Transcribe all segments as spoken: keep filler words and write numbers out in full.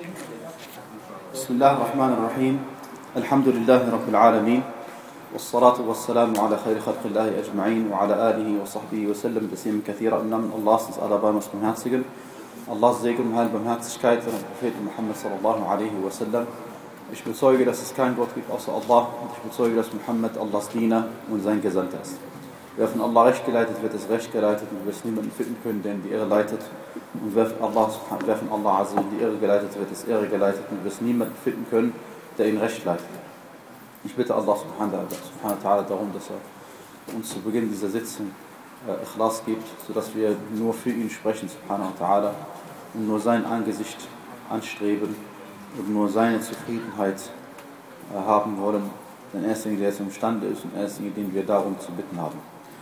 بسم الله الرحمن الرحيم الحمد لله رب العالمين والصلاة والسلام على خير خلق الله أجمعين وعلى آله وصحبه وسلم تسليما كثيرا. Im Namen Allahs des Allerbarmers Barmherzigen, Allahs Segen und Heil, Barmherzigkeit und dem Propheten Muhammad sallallahu alaihi wasallam. Ich bezeuge, dass es keinen Gott gibt außer Allah, und ich bezeuge, dass Muhammad Allahs Diener und sein Gesandter ist. Wer von Allah recht geleitet wird, ist recht geleitet, und wir es niemanden finden können, der in die Irre leitet. Und wer von Allah, wer von Allah also in die Irre geleitet wird, ist Irre geleitet, und wir es niemanden finden können, der ihn recht leitet. Ich bitte Allah subhanahu wa ta'ala darum, dass er uns zu Beginn dieser Sitzung äh, Ikhlas gibt, sodass wir nur für ihn sprechen, subhanahu wa ta'ala, und nur sein Angesicht anstreben und nur seine Zufriedenheit äh, haben wollen. Denn er ist derjenige, der jetzt imstande ist, und er ist derjenige, den wir darum zu bitten haben.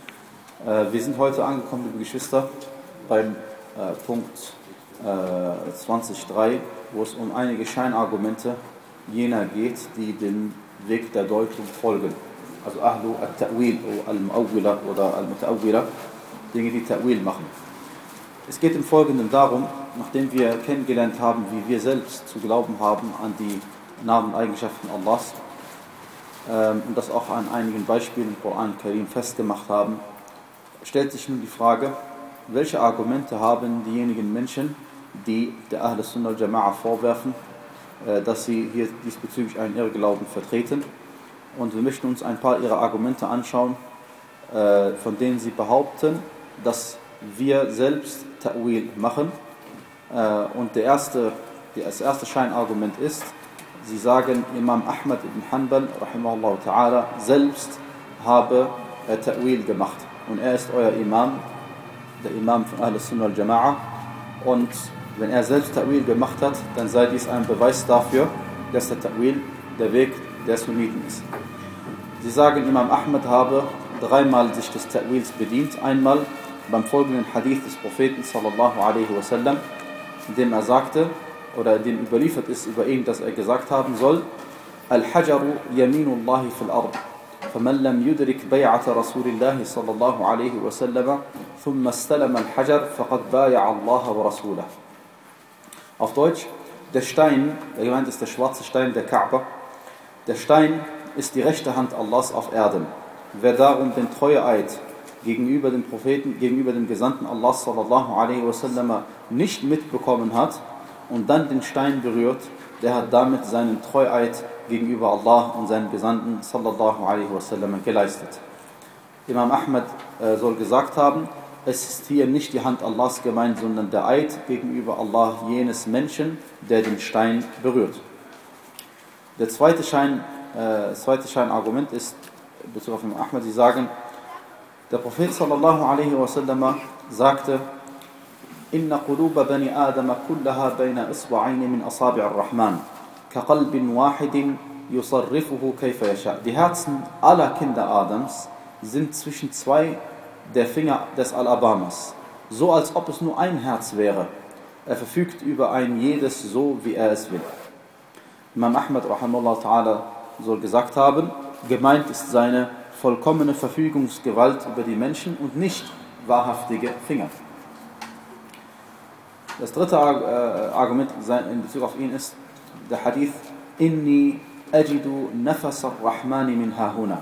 Äh, wir sind heute angekommen, liebe Geschwister, beim äh, Punkt äh, zwanzig Punkt drei, wo es um einige Scheinargumente jener geht, die den Weg der Deutung folgen. Also Ahlu al-Ta'wil al-Mu'awwila oder al-Muta'awwila, Dinge, die Ta'wil machen. Es geht im Folgenden darum, nachdem wir kennengelernt haben, wie wir selbst zu glauben haben an die Namen und Eigenschaften Allahs, ähm, und das auch an einigen Beispielen im Koran Karim festgemacht haben, stellt sich nun die Frage, welche Argumente haben diejenigen Menschen, die der Ahl Sunnah al-Jama'a vorwerfen, dass sie hier diesbezüglich einen Irrglauben vertreten. Und wir möchten uns ein paar ihrer Argumente anschauen, von denen sie behaupten, dass wir selbst Ta'wil machen. Und der erste, das erste Scheinargument ist, sie sagen, Imam Ahmad ibn Hanbal rahimahullah ta'ala selbst habe Ta'wil gemacht. Und er ist euer Imam, der Imam von Ahl Sunnah al-Jama'a. Und wenn er selbst Ta'wil gemacht hat, dann sei dies ein Beweis dafür, dass der Ta'wil der Weg der Sunniten ist. Sie sagen, Imam Ahmad habe dreimal sich des Ta'wils bedient. Einmal beim folgenden Hadith des Propheten sallallahu alaihi wasallam, in dem er sagte, oder in dem überliefert ist über ihn, dass er gesagt haben soll, Al-Hajaru yaminullahi fil ard. فمن لم يدرك بيعة رسول الله صلى الله عليه وسلم ثم استلم الحجر فقد بايع الله ورسوله. Auf Deutsch, der Stein, der gemeint ist der schwarze Stein der Kaaba, der Stein ist die rechte Hand Allahs auf Erden. Wer darum den Treueeid gegenüber dem Propheten, gegenüber dem Gesandten Allah sallallahu alaihi wasallam nicht mitbekommen hat und dann den Stein berührt, der hat damit seinen Treueid gegenüber Allah und seinen Gesandten sallallahu alaihi wasallam geleistet. Imam Ahmad äh, soll gesagt haben, es ist hier nicht die Hand Allahs gemeint, sondern der Eid gegenüber Allah jenes Menschen, der den Stein berührt. Der zweite Schein, äh, das zweite Scheinargument ist, in Bezug auf Imam Ahmad, sie sagen, der Prophet sallallahu alaihi wasallam sagte, Inna quluba bani Adama kullaha bayna isba'ayni min asabi' ar-Rahman, ka qalbin wahidin yusarrifuhu kayfa yasha. Die Herzen aller Kinder Adams sind zwischen zwei der Finger des Al-Abamas, so als ob es nur ein Herz wäre. Er verfügt über ein jedes so, wie er es will. Imam Ahmad rahimahullah ta'ala soll gesagt haben, gemeint ist seine vollkommene Verfügungsgewalt über die Menschen und nicht wahrhaftige Finger. Das dritte Argument in Bezug auf ihn ist der Hadith Inni ajidu nafas ar-Rahmani min hahuna.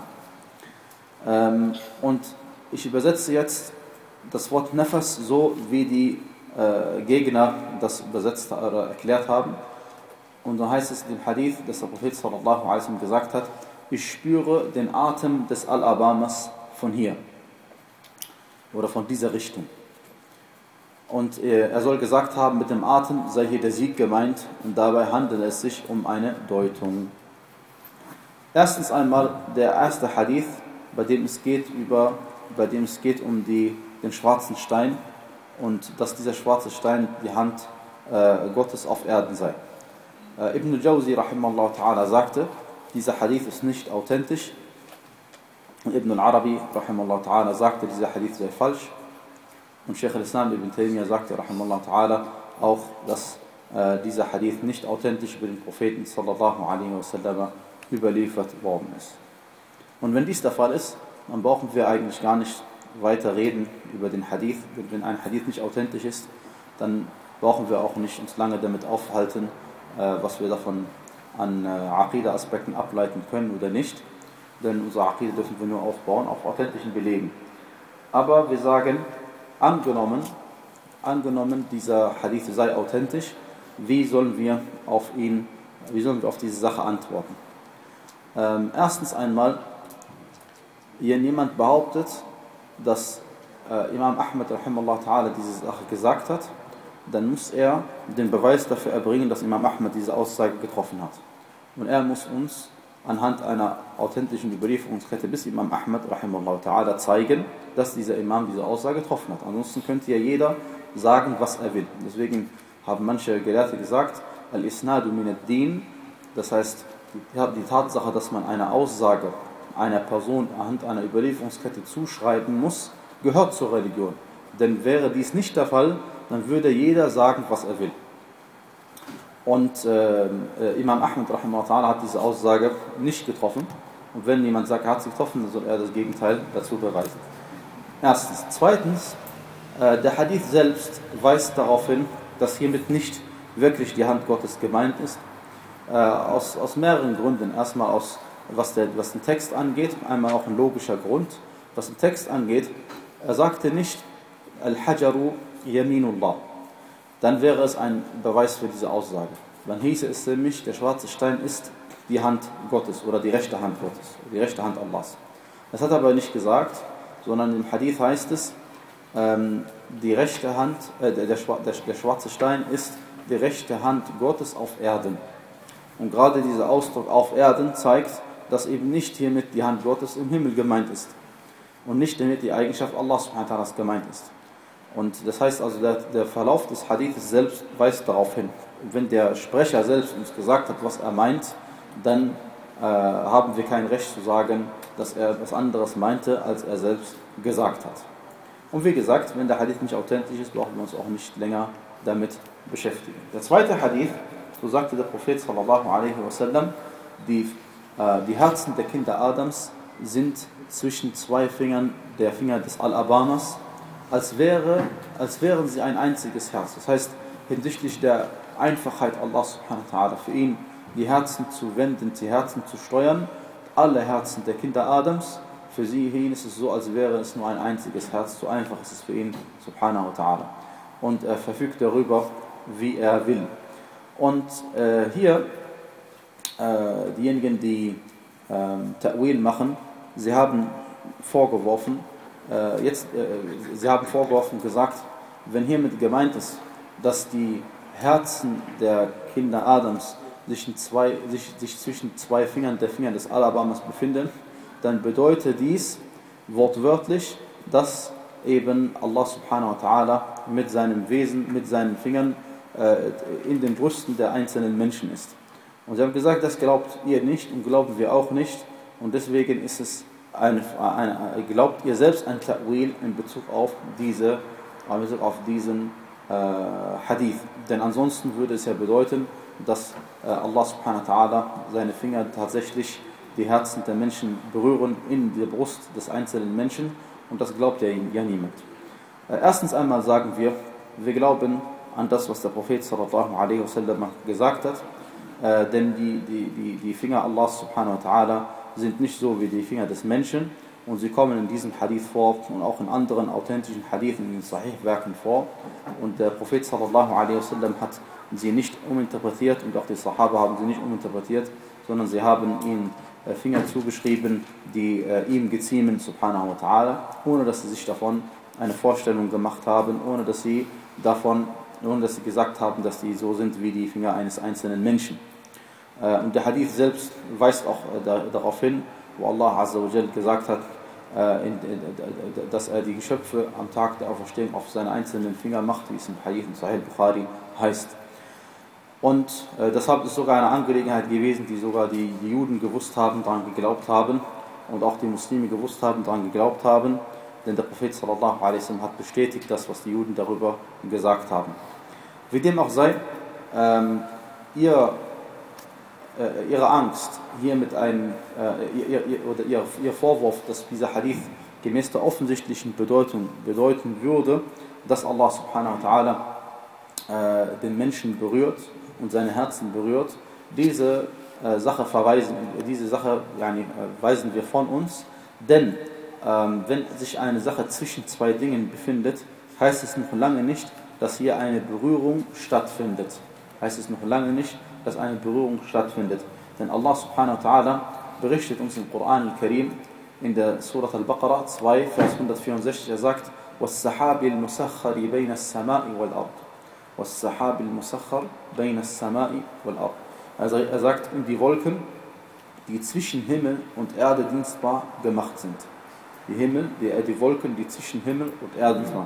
Und ich übersetze jetzt das Wort Nafas so, wie die äh, Gegner das übersetzt oder erklärt haben. Und dann heißt es in dem Hadith, dass der Prophet sallallahu alaihi wasallam gesagt hat, ich spüre den Atem des Al-Abamas von hier oder von dieser Richtung. Und äh, er soll gesagt haben, mit dem Atem sei hier der Sieg gemeint, und dabei handelt es sich um eine Deutung. Erstens einmal der erste Hadith, bei dem es geht über bei dem es geht um die, den schwarzen Stein und dass dieser schwarze Stein die Hand äh, Gottes auf Erden sei. Äh, Ibn al-Jawzi rahimahullah ta'ala sagte, dieser Hadith ist nicht authentisch, und Ibn al-Arabi rahimahullah ta'ala sagte, dieser Hadith sei falsch, und Sheikh al-Islam Ibn Taymiyyah sagte rahimahullah ta'ala auch, dass äh, dieser Hadith nicht authentisch über den Propheten sallallahu alaihi wasallam überliefert worden ist. Und wenn dies der Fall ist, dann brauchen wir eigentlich gar nicht weiter reden über den Hadith. Wenn ein Hadith nicht authentisch ist, dann brauchen wir auch nicht uns lange damit aufhalten, was wir davon an Aqidah-Aspekten ableiten können oder nicht. Denn unsere Aqidah dürfen wir nur aufbauen auf authentischen Belegen. Aber wir sagen, angenommen, angenommen dieser Hadith sei authentisch, wie sollen wir auf ihn, wie sollen wir auf diese Sache antworten? Ähm, erstens einmal, wenn jemand behauptet, dass äh, Imam Ahmad rahimahullah ta'ala diese Sache gesagt hat, dann muss er den Beweis dafür erbringen, dass Imam Ahmad diese Aussage getroffen hat. Und er muss uns anhand einer authentischen Überlieferungskette bis Imam Ahmad rahimahullah ta'ala zeigen, dass dieser Imam diese Aussage getroffen hat. Ansonsten könnte ja jeder sagen, was er will. Deswegen haben manche Gelehrte gesagt, al-Isnadu min ad-Din, das heißt, die Tatsache, dass man eine Aussage einer Person anhand einer Überlieferungskette zuschreiben muss, gehört zur Religion. Denn wäre dies nicht der Fall, dann würde jeder sagen, was er will. Und äh, Imam Ahmad rahimahullah hat diese Aussage nicht getroffen. Und wenn jemand sagt, er hat sie getroffen, dann soll er das Gegenteil dazu beweisen. Erstens. Zweitens, äh, der Hadith selbst weist darauf hin, dass hiermit nicht wirklich die Hand Gottes gemeint ist. Äh, aus, aus mehreren Gründen. Erstmal aus, was, der, was den Text angeht, einmal auch ein logischer Grund. Was den Text angeht, er sagte nicht, Al-Hajaru Yaminullah. Dann wäre es ein Beweis für diese Aussage. Dann hieße es nämlich, der schwarze Stein ist die Hand Gottes oder die rechte Hand Gottes, die rechte Hand Allahs. Das hat er aber nicht gesagt, sondern im Hadith heißt es, ähm, die rechte Hand, äh, der, der, der schwarze Stein ist die rechte Hand Gottes auf Erden. Und gerade dieser Ausdruck auf Erden zeigt, dass eben nicht hiermit die Hand Gottes im Himmel gemeint ist. Und nicht damit die Eigenschaft Allah subhanahu wa ta'ala gemeint ist. Und das heißt also, der, der Verlauf des Hadithes selbst weist darauf hin. Wenn der Sprecher selbst uns gesagt hat, was er meint, dann äh, haben wir kein Recht zu sagen, dass er etwas anderes meinte, als er selbst gesagt hat. Und wie gesagt, wenn der Hadith nicht authentisch ist, brauchen wir uns auch nicht länger damit beschäftigen. Der zweite Hadith, so sagte der Prophet sallallahu alaihi wasallam, die, äh, die Herzen der Kinder Adams sind zwischen zwei Fingern der Finger des Al-Abanas, als, wäre, als wären sie ein einziges Herz. Das heißt, hinsichtlich der Einfachheit Allah subhanahu wa ta'ala, für ihn die Herzen zu wenden, die Herzen zu steuern, alle Herzen der Kinder Adams, für sie hin ist es so, als wäre es nur ein einziges Herz, so einfach ist es für ihn subhanahu wa ta'ala. Und er verfügt darüber, wie er will. Und äh, hier, äh, diejenigen, die äh, Ta'wil machen, sie haben vorgeworfen, äh, jetzt, äh, sie haben vorgeworfen gesagt, wenn hiermit gemeint ist, dass die Herzen der Kinder Adams sich, in zwei, sich, sich zwischen zwei Fingern der Finger des Al-Abanas befinden, dann bedeutet dies wortwörtlich, dass eben Allah subhanahu wa ta'ala mit seinem Wesen, mit seinen Fingern äh, in den Brüsten der einzelnen Menschen ist. Und sie haben gesagt, das glaubt ihr nicht und glauben wir auch nicht. Und deswegen ist es eine, eine, eine, glaubt ihr selbst ein Ta'wil in Bezug auf, diese, in Bezug auf diesen äh, Hadith. Denn ansonsten würde es ja bedeuten, dass äh, Allah subhanahu wa ta'ala seine Finger tatsächlich die Herzen der Menschen berühren in der Brust des einzelnen Menschen. Und das glaubt ja, ja niemand. Äh, erstens einmal sagen wir, wir glauben an das, was der Prophet sallallahu alaihi wasallam gesagt hat. Äh, denn die, die, die, die Finger Allahs subhanahu wa ta'ala sind nicht so wie die Finger des Menschen. Und sie kommen in diesem Hadith vor und auch in anderen authentischen Hadithen, in den Sahih-Werken vor. Und der Prophet sallallahu alaihi wasallam hat sie nicht uminterpretiert und auch die Sahaba haben sie nicht uminterpretiert, sondern sie haben ihnen Finger zugeschrieben, die äh, ihm geziemen, subhanahu wa ta'ala, ohne dass sie sich davon eine Vorstellung gemacht haben, ohne dass sie davon, ohne dass sie gesagt haben, dass die so sind wie die Finger eines einzelnen Menschen. Äh, und der Hadith selbst weist auch äh, da, darauf hin, wo Allah azza wa jal gesagt hat, äh, in, in, dass er die Geschöpfe am Tag der Auferstehung auf seine einzelnen Finger macht, wie es im Hadith in Sahih Bukhari heißt. Und äh, deshalb ist sogar eine Angelegenheit gewesen, die sogar die, die Juden gewusst haben, daran geglaubt haben und auch die Muslime gewusst haben, daran geglaubt haben, denn der Prophet sallallahu alaihi wasallam hat bestätigt das, was die Juden darüber gesagt haben. Wie dem auch sei, ähm, ihr, äh, ihre Angst, hier mit einem, äh, ihr, ihr, oder ihr, ihr Vorwurf, dass dieser Hadith gemäß der offensichtlichen Bedeutung bedeuten würde, dass Allah subhanahu wa ta'ala äh, den Menschen berührt und seine Herzen berührt, diese äh, Sache verweisen, diese Sache yani, äh, weisen wir von uns, denn ähm, wenn sich eine Sache zwischen zwei Dingen befindet, heißt es noch lange nicht, dass hier eine Berührung stattfindet. Heißt es noch lange nicht, dass eine Berührung stattfindet. Denn Allah subhanahu wa ta'ala berichtet uns im Koran al-Karim in der Surah Al-Baqarah zwei, Vers hundertvierundsechzig, er sagt, وَالسَّحَابِ الْمُسَخَّرِ بَيْنَ السَّمَاءِ وَالْأَرْضِ وَالسَّحَابِ الْمُسَخَّرِ بَيْنَ السَّمَاءِ وَالْأَرْضِ. Also er sagt, um die Wolken, die zwischen Himmel und Erde dienstbar gemacht sind. Die Himmel, die, die Wolken, die zwischen Himmel und Erde dienstbar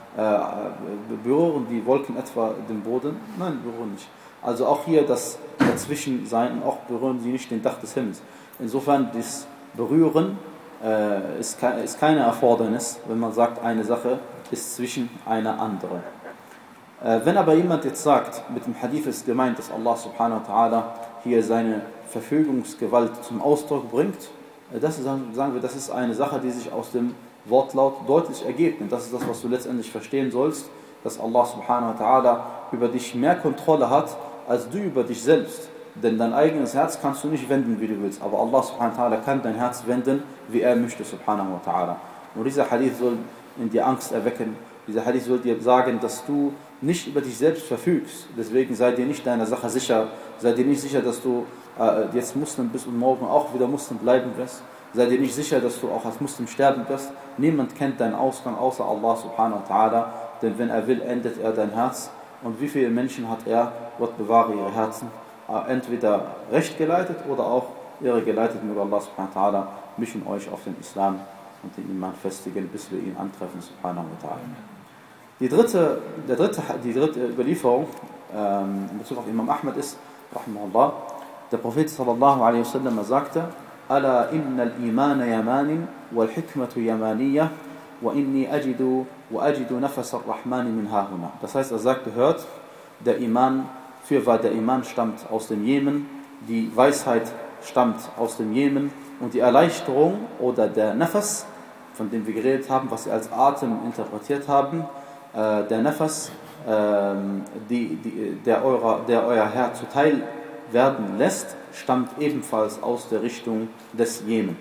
äh, berühren die Wolken etwa den Boden? Nein, berühren nicht. Also auch hier das Dazwischensein, auch berühren sie nicht den Dach des Himmels. Insofern, das Berühren äh, ist, ke ist keine Erfordernis, wenn man sagt, eine Sache ist zwischen einer anderen. Äh, wenn aber jemand jetzt sagt, mit dem Hadith ist gemeint, dass Allah subhanahu wa ta'ala hier seine Verfügungsgewalt zum Ausdruck bringt, äh, das ist, sagen wir, das ist eine Sache, die sich aus dem Wortlaut deutlich ergibt. Und das ist das, was du letztendlich verstehen sollst, dass Allah subhanahu wa ta'ala über dich mehr Kontrolle hat, als du über dich selbst. Denn dein eigenes Herz kannst du nicht wenden, wie du willst. Aber Allah subhanahu wa ta'ala kann dein Herz wenden, wie er möchte, subhanahu wa ta'ala. Und dieser Hadith soll in dir Angst erwecken. Dieser Hadith soll dir sagen, dass du nicht über dich selbst verfügst. Deswegen sei dir nicht deiner Sache sicher. Sei dir nicht sicher, dass du äh, jetzt Muslim bist und morgen auch wieder Muslim bleiben wirst. Sei dir nicht sicher, dass du auch als Muslim sterben wirst. Niemand kennt deinen Ausgang außer Allah subhanahu wa ta'ala. Denn wenn er will, endet er dein Herz. Und wie viele Menschen hat er, Gott bewahre ihre Herzen, entweder recht geleitet oder auch irre geleitet. Möge Allah subhanahu wa ta'ala mich und euch auf den Islam und den Iman festigen, bis wir ihn antreffen, subhanahu wa ta'ala. Die dritte, der dritte, die dritte Überlieferung ähm, in Bezug auf Imam Ahmad ist, rahimahullah, der Prophet sallallahu alaihi wasallam sagte, Ala inna al-Iman yamanin wal hikmatu yamaniyah wa inni ajidu wa ajidu nafas ar-Rahmani min hahuna. Das heißt, er sagte, hört, der Iman, fürwahr der Iman stammt aus dem Jemen, die Weisheit stammt aus dem Jemen und die Erleichterung oder der Nafas, von dem wir geredet haben, was wir als Atem interpretiert haben, äh, der Nafas, äh, die, die, der, eurer, der euer Herr zuteil werden lässt, stammt ebenfalls aus der Richtung des Jemen.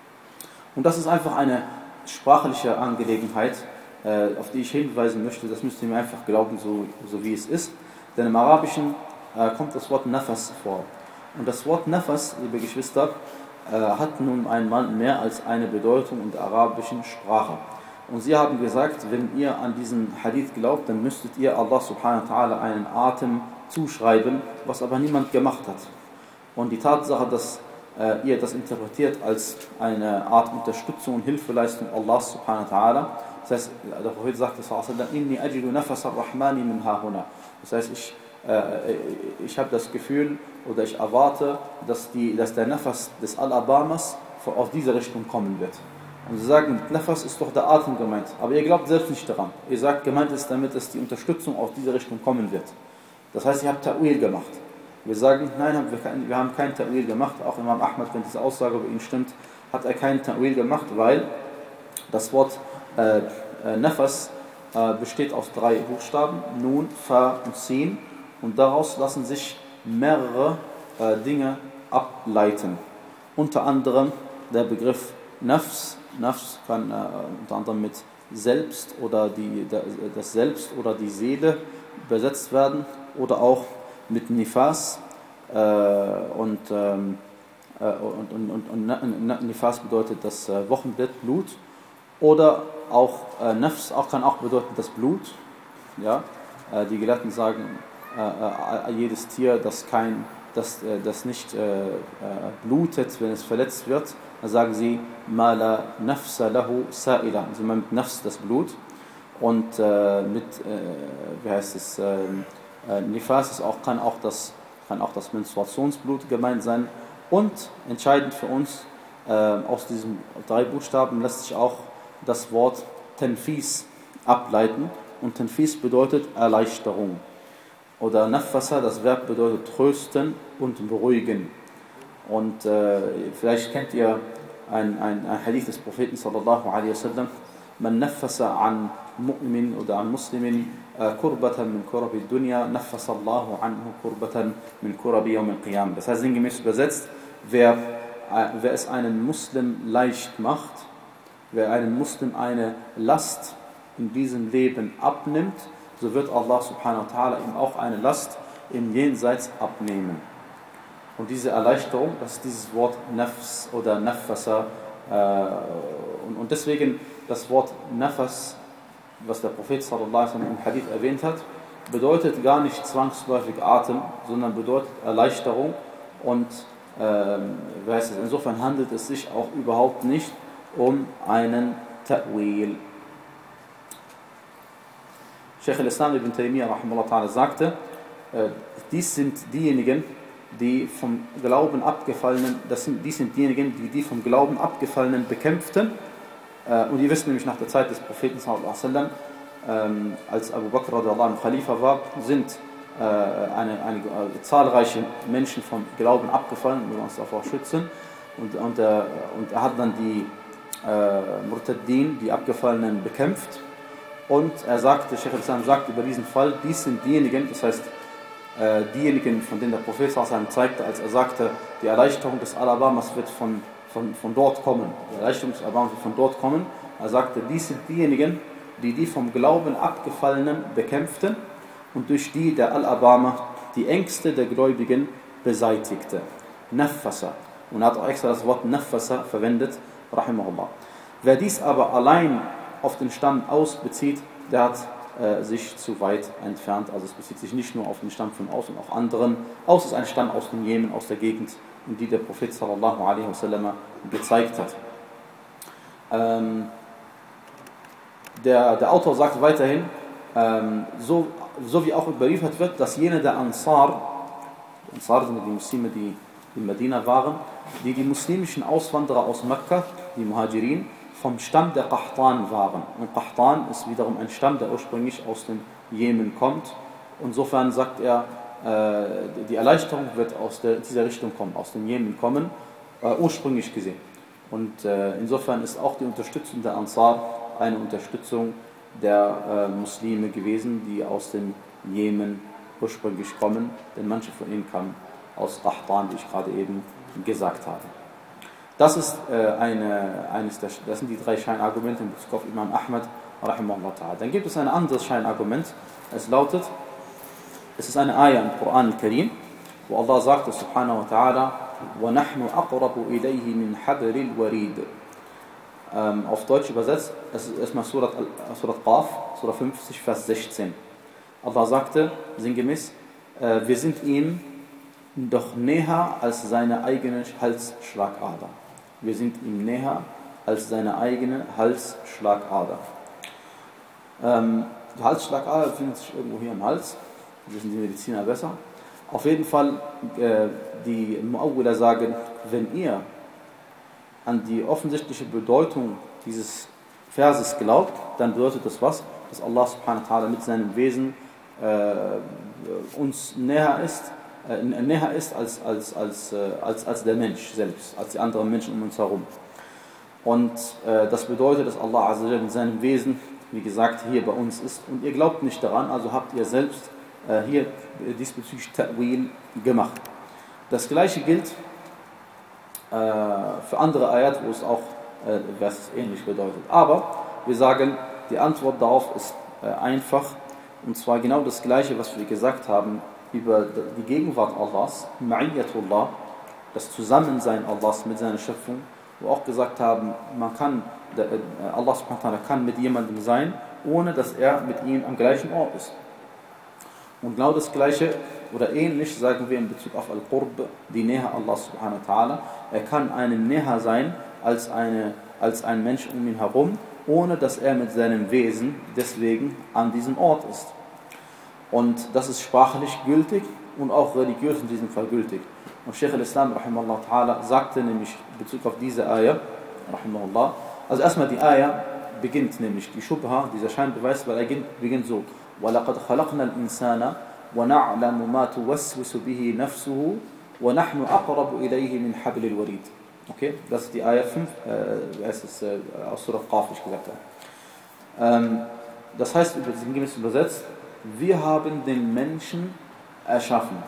Und das ist einfach eine sprachliche Angelegenheit, äh, auf die ich hinweisen möchte. Das müsst ihr mir einfach glauben, so, so wie es ist. Denn im Arabischen äh, kommt das Wort Nafas vor. Und das Wort Nafas, liebe Geschwister, äh, hat nun einmal mehr als eine Bedeutung in der arabischen Sprache. Und sie haben gesagt, wenn ihr an diesen Hadith glaubt, dann müsstet ihr Allah subhanahu wa ta'ala einen Atem zuschreiben, was aber niemand gemacht hat. Und die Tatsache, dass äh, ihr das interpretiert als eine Art Unterstützung und Hilfeleistung Allah subhanahu wa ta'ala, das heißt, der Prophet sagte, inni ajidu nafas ar-Rahmani min hahuna. Das heißt, ich, äh, ich habe das Gefühl oder ich erwarte, dass, die, dass der Nafas des Al-Abamas aus dieser Richtung kommen wird. Und sie sagen, mit Nafas ist doch der Atem gemeint. Aber ihr glaubt selbst nicht daran. Ihr sagt, gemeint ist damit, dass die Unterstützung aus dieser Richtung kommen wird. Das heißt, ihr habt Ta'wil gemacht. Wir sagen, nein, wir, kein, wir haben keinen Ta'wil gemacht. Auch Imam Ahmad, wenn diese Aussage über ihn stimmt, hat er keinen Ta'wil gemacht, weil das Wort äh, äh, Nafas äh, besteht aus drei Buchstaben, Nun, Fa und Sin. Und daraus lassen sich mehrere äh, Dinge ableiten. Unter anderem der Begriff Nafs. Nafs kann äh, unter anderem mit Selbst oder die, der, das Selbst oder die Seele übersetzt werden oder auch mit Nifas äh, und, ähm, äh, und, und, und, und Nifas bedeutet das äh, Wochenbett, Blut, oder auch äh, Nafs auch, kann auch bedeuten das Blut. Ja? Äh, die Gelehrten sagen, äh, äh, jedes Tier, das, kein, das, äh, das nicht äh, äh, blutet, wenn es verletzt wird, dann sagen sie, ma la nafsa lahu sa'ila. Also mit Nafs das Blut und äh, mit, äh, wie heißt es, äh, äh, Nifas ist auch, kann, auch das, kann auch das Menstruationsblut gemeint sein. Und entscheidend für uns, äh, aus diesen drei Buchstaben lässt sich auch das Wort Tanfis ableiten. Und Tanfis bedeutet Erleichterung. Oder Nafasa, das Verb bedeutet trösten und beruhigen. Und äh, vielleicht kennt ihr ein, ein, ein Hadith des Propheten sallallahu alaihi wasallam, man nafasa an mu'min oder an muslimin kurbatan min kurabi dunya, naffasallahu anhu kurbatan min kurabi yawm al-qiyam. Das heißt sinngemäß übersetzt, wer, wer es einen Muslim leicht macht, wer einen Muslim eine Last in diesem Leben abnimmt, so wird Allah subhanahu wa ta'ala ihm auch eine Last im Jenseits abnehmen. Und diese Erleichterung, das ist dieses Wort Nafs oder Nafasa. Äh, und, und deswegen das Wort Nafas, was der Prophet sallallahu alaihi wasallam im Hadith erwähnt hat, bedeutet gar nicht zwangsläufig Atem, sondern bedeutet Erleichterung. Und äh, weiß es, insofern handelt es sich auch überhaupt nicht um einen Ta'wil. Sheikh al-Islam ibn Taymiyyah rahimahullah ta'ala sagte, äh, dies sind diejenigen, die vom Glauben abgefallenen, das sind, dies sind diejenigen, die die vom Glauben abgefallenen bekämpften. Äh, und ihr wisst nämlich, nach der Zeit des Propheten sallallahu alaihi wasallam, ähm, als Abu Bakr radiallahu anhu Khalifa war, sind äh, eine, eine, äh, zahlreiche Menschen vom Glauben abgefallen, wir uns davor schützen. Und, und, äh, und er hat dann die äh, Murtaddin, die Abgefallenen, bekämpft. Und er sagte, Sheikh al-Islam sagt über diesen Fall, dies sind diejenigen, das heißt, äh, diejenigen, von denen der Prophet sallallahu alaihi wasallam zeigte, als er sagte, die Erleichterung des Alabamas wird von, von, von dort kommen. Die Erleichterung des Alabamas wird von dort kommen. Er sagte, dies sind diejenigen, die die vom Glauben Abgefallenen bekämpften und durch die der Alabama die Ängste der Gläubigen beseitigte. Nafasa. Und er hat auch extra das Wort Nafasa verwendet, rahimahullah. Wer dies aber allein auf den Stamm aus bezieht, der hat äh, sich zu weit entfernt. Also es bezieht sich nicht nur auf den Stamm von Aus und auch anderen. Aus ist ein Stamm aus dem Jemen, aus der Gegend, in die der Prophet sallallahu alaihi wasallam gezeigt hat. Ähm, der, der Autor sagt weiterhin, ähm, so, so wie auch überliefert wird, dass jene der Ansar, die Ansar sind die Muslime, die in Medina waren, die die muslimischen Auswanderer aus Mekka, die Muhajirin, vom Stamm der Qahtan waren. Und Qahtan ist wiederum ein Stamm, der ursprünglich aus dem Jemen kommt. Insofern sagt er, äh, die Erleichterung wird aus der, dieser Richtung kommen, aus dem Jemen kommen, äh, ursprünglich gesehen. Und äh, insofern ist auch die Unterstützung der Ansar eine Unterstützung der äh, Muslime gewesen, die aus dem Jemen ursprünglich kommen, denn manche von ihnen kamen aus Qahtan, wie ich gerade eben gesagt habe. Das ist äh, eine, eines der, das sind die drei Scheinargumente in Bezug auf Imam Ahmad rahimahullah ta'ala. Dann gibt es ein anderes Scheinargument. Es lautet, es ist eine Ayah im Koran al-Karim, wo Allah sagt, subhanahu wa ta'ala, وَنَحْنُ أَقْرَبُ إِلَيْهِ مِنْ حَبْلِ الْوَرِيدِ. Ähm, auf Deutsch übersetzt, es ist erstmal Surat, Surat Qaf, Surah fünfzig, Vers sechzehn. Allah sagte, sinngemäß, äh, wir sind ihm doch näher als seine eigene Halsschlagader. Wir sind ihm näher als seine eigene Halsschlagader. Ähm, die Halsschlagader befindet sich irgendwo hier im Hals. Das wissen die Mediziner besser. Auf jeden Fall, äh, die Mu'awwila sagen, wenn ihr an die offensichtliche Bedeutung dieses Verses glaubt, dann bedeutet das was? Dass Allah subhanahu wa ta'ala mit seinem Wesen äh, uns näher ist, äh, näher ist als, als, als, äh, als, als der Mensch selbst, als die anderen Menschen um uns herum. Und äh, das bedeutet, dass Allah azza wa jalla mit seinem Wesen, wie gesagt, hier bei uns ist. Und ihr glaubt nicht daran, also habt ihr selbst äh, hier diesbezüglich Ta'wil gemacht. Das gleiche gilt äh, für andere Ayat, wo es auch äh, was ähnlich bedeutet. Aber wir sagen, die Antwort darauf ist äh, einfach, und zwar genau das gleiche, was wir gesagt haben über die Gegenwart Allahs, Ma'iyyatullah, das Zusammensein Allahs mit seiner Schöpfung, wo wir auch gesagt haben, man kann, Allah subhanahu wa ta'ala kann mit jemandem sein, ohne dass er mit ihm am gleichen Ort ist. Und genau das gleiche oder ähnlich sagen wir in Bezug auf Al-Qurb, die Nähe Allah subhanahu wa ta'ala. Er kann einem näher sein als, eine, als ein Mensch um ihn herum, ohne dass er mit seinem Wesen deswegen an diesem Ort ist. Und das ist sprachlich gültig und auch religiös in diesem Fall gültig. Und Sheikh al-Islam rahimahullah ta'ala sagte nämlich in Bezug auf diese Ayah, rahimahullah, also erstmal die Ayah beginnt nämlich, die Shubha, dieser Scheinbeweis, weil er beginnt so, وَلَقَدْ خَلَقْنَا الْإِنسَانَ وَنَعْلَمُ مَا تُوَسْوِسُ بِهِ نَفْسُهُ وَنَحْنُ أَقْرَبُ إِلَيْهِ مِنْ حَبْلِ الْوَرِيدِ. Okay, das ist die Ayah fünf, äh, es ist äh, aus Surah Qaf, wie ich gesagt habe. Ähm, das heißt, sinngemäß übersetzt, wir haben den Menschen erschaffen.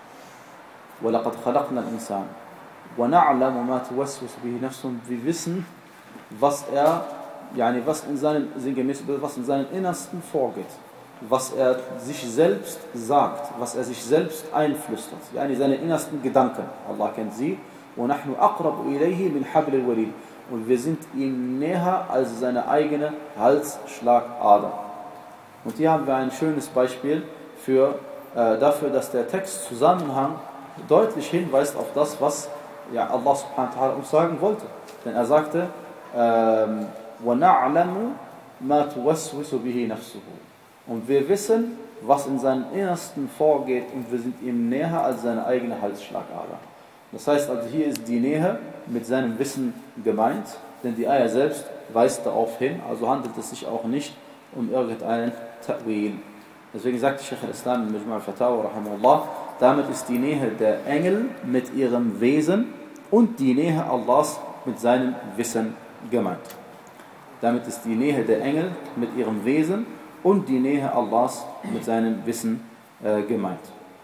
وَلَقَدْ خَلَقْنَا الْإِنسَانَ وَنَعْلَمُ مَا تُوَسْوِسُ بِهِ نَفْسُهُ. Wir wissen, was er, yani was in seinen, sinngemäß, was in seinen Innersten vorgeht, was er sich selbst sagt, was er sich selbst einflüstert, yani seine innersten Gedanken. Allah kennt sie. وَنَحْنُ أَقْرَبُ إِلَيْهِ مِنْ حَبْلِ الْوَرِيدِ. Und wir sind ihm näher als seine eigene Halsschlagader. Und hier haben wir ein schönes Beispiel für, äh, dafür, dass der Textzusammenhang deutlich hinweist auf das, was ja, Allah subhanahu wa ta'ala uns sagen wollte. Denn er sagte, ähm, وَنَعْلَمُ مَا تُوَسْوِسُ بِهِ نَفْسُهُ. Und wir wissen, was in seinem Innersten vorgeht, und wir sind ihm näher als seine eigene Halsschlagader. Das heißt also, hier ist die Nähe mit seinem Wissen gemeint, denn die Ayah selbst weist darauf hin, also handelt es sich auch nicht um irgendeinen Ta'wil. Deswegen sagt Shaykh al-Islam in Majmu' al-Fatawa, rahimahullah, damit ist die Nähe der Engel mit ihrem Wesen und die Nähe Allahs mit seinem Wissen gemeint. Damit ist die Nähe der Engel mit ihrem Wesen und die Nähe Allahs mit seinem Wissen äh, gemeint.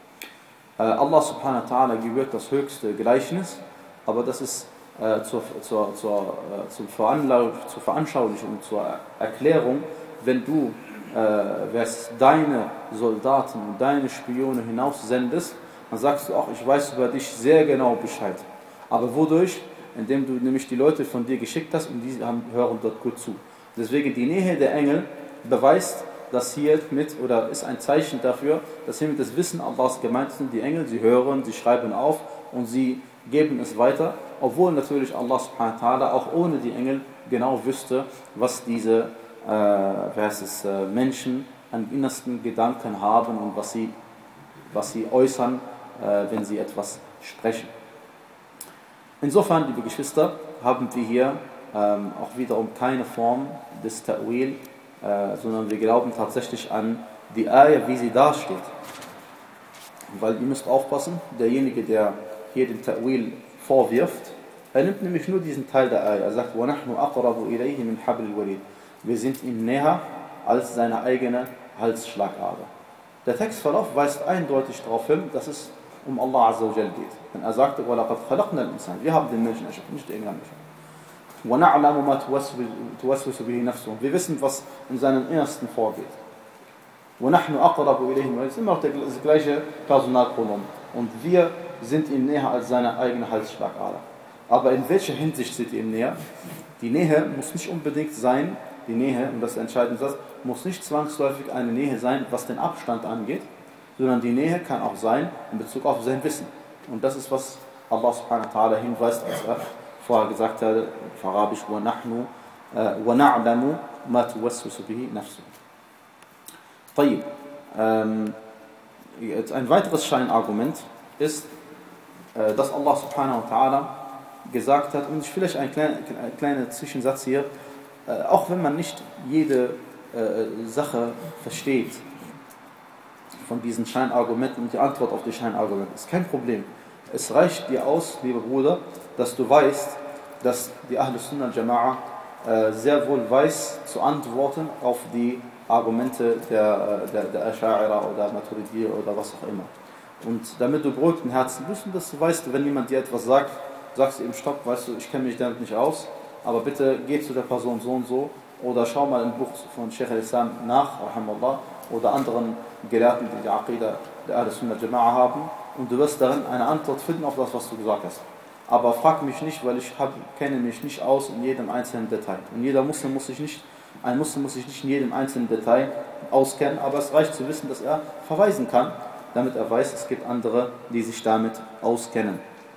Äh, Allah subhanahu wa ta'ala gebührt das höchste Gleichnis, aber das ist äh, zur, zur, zur, äh, zur, zur Veranschaulichung, zur Erklärung, wenn du äh, deine Soldaten, deine Spione hinaussendest, dann sagst du auch, ich weiß über dich sehr genau Bescheid. Aber wodurch? Indem du nämlich die Leute von dir geschickt hast und die haben, hören dort gut zu. Deswegen die Nähe der Engel beweist, dass hier mit, oder ist ein Zeichen dafür, dass hier mit das Wissen Allahs gemeint sind. Die Engel, sie hören, sie schreiben auf und sie geben es weiter, obwohl natürlich Allah subhanahu wa ta'ala auch ohne die Engel genau wüsste, was diese äh, es, äh, Menschen an innersten Gedanken haben und was sie, was sie äußern, äh, wenn sie etwas sprechen. Insofern, liebe Geschwister, haben wir hier ähm, auch wiederum keine Form des Ta'wil, äh, sondern wir glauben tatsächlich an die Ayah, wie sie dasteht. Weil ihr müsst aufpassen, derjenige, der hier den Ta'wil vorwirft, er nimmt nämlich nur diesen Teil der Ayah. Er sagt, وَنَحْنُ أَقْرَبُ إِلَيْهِ مِنْ حَبْلِ الْوَرِيدِ. Wir sind ihm näher als seine eigene Halsschlagader. Der Textverlauf weist eindeutig darauf hin, dass es um Allah Azza wa Jal geht. Denn er sagte, وَلَقَدْ خَلَقْنَا الْإِنسَانَ. Wir haben den Menschen erschaffen, nicht den Engel erschaffen. وَنَعْلَمُ مَا تُوَسْوِسُ بِهِ نَفْسُهُ. Wir wissen, was in seinem Innersten vorgeht. وَنَحْنُ أَقْرَبُ إِلَيْهِ. Das ist immer noch das gleiche Personalpronomen. Und wir sind ihm näher als seine eigene Halsschlagader. Aber in welcher Hinsicht sind wir ihm näher? Die Nähe muss nicht unbedingt sein, die Nähe, und das ist der entscheidende Satz, muss nicht zwangsläufig eine Nähe sein, was den Abstand angeht, sondern die Nähe kann auch sein in Bezug auf sein Wissen. Und das ist, was Allah subhanahu wa ta'ala hinweist, als er vorher gesagt hat, auf Arabisch, وَنَحْنُ وَنَعْلَمُ مَا تُوَسْوِسُ بِهِ نَفْسُهُ. طيب. Ähm, ein weiteres Scheinargument ist, äh, dass Allah subhanahu wa ta'ala gesagt hat, und vielleicht ein kleiner, ein kleiner Zwischensatz hier, äh, auch wenn man nicht jede äh, Sache versteht von diesen Scheinargumenten und die Antwort auf die Scheinargumente, ist kein Problem. Es reicht dir aus, lieber Bruder, dass du weißt, dass die Ahlus Sunnah al-Jama'a äh, sehr wohl weiß zu antworten auf die Argumente der, der, der Asha'ira oder Maturidiyya oder was auch immer. Und damit du beruhigt im Herzen bist und dass du weißt, wenn jemand dir etwas sagt, sagst du ihm, stopp, weißt du, ich kenne mich damit nicht aus, aber bitte geh zu der Person so und so oder schau mal im Buch von Shaykh al-Islam nach, rahimahullah, oder anderen Gelehrten, die die Aqida der Ahlus Sunnah al-Jama'a haben, und du wirst darin eine Antwort finden auf das, was du gesagt hast. Aber frag mich nicht, weil ich hab, kenne mich nicht aus in jedem einzelnen Detail. Und jeder Muslim muss sich nicht, ein Muslim muss sich nicht in jedem einzelnen Detail auskennen, aber es reicht zu wissen, dass er verweisen kann, damit er weiß, es gibt andere, die sich damit auskennen.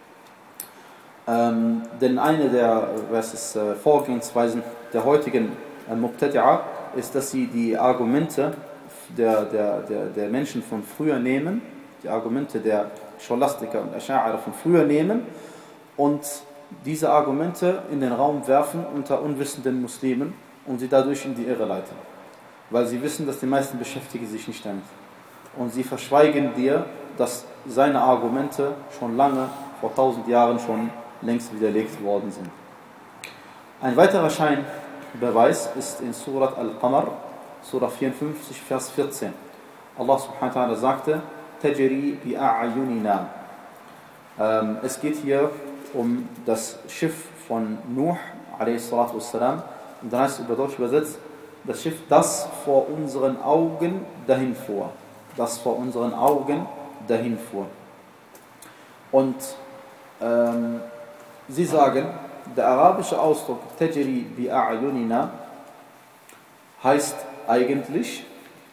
Ähm, denn eine der was ist, äh, Vorgehensweisen der heutigen äh, Mubtadi'a ist, dass sie die Argumente der, der, der, der Menschen von früher nehmen, die Argumente der Scholastiker und Asha'ira von früher nehmen und diese Argumente in den Raum werfen unter unwissenden Muslimen und sie dadurch in die Irre leiten. Weil sie wissen, dass die meisten beschäftigen sich nicht damit. Und sie verschweigen dir, dass seine Argumente schon lange, vor tausend Jahren schon längst widerlegt worden sind. Ein weiterer Scheinbeweis ist in Surat Al-Qamar, Surah vierundfünfzig, Vers vierzehn. Allah subhanahu wa ta'ala sagte, Tajri bi a'yunina. Ähm, es geht hier um das Schiff von Nuh, alayhi salatu wassalam, und dann heißt es über Deutsch übersetzt, das Schiff, das vor unseren Augen dahin fuhr. Das vor unseren Augen dahin fuhr. Und ähm, sie sagen, der arabische Ausdruck Tajri bi a'yunina heißt eigentlich,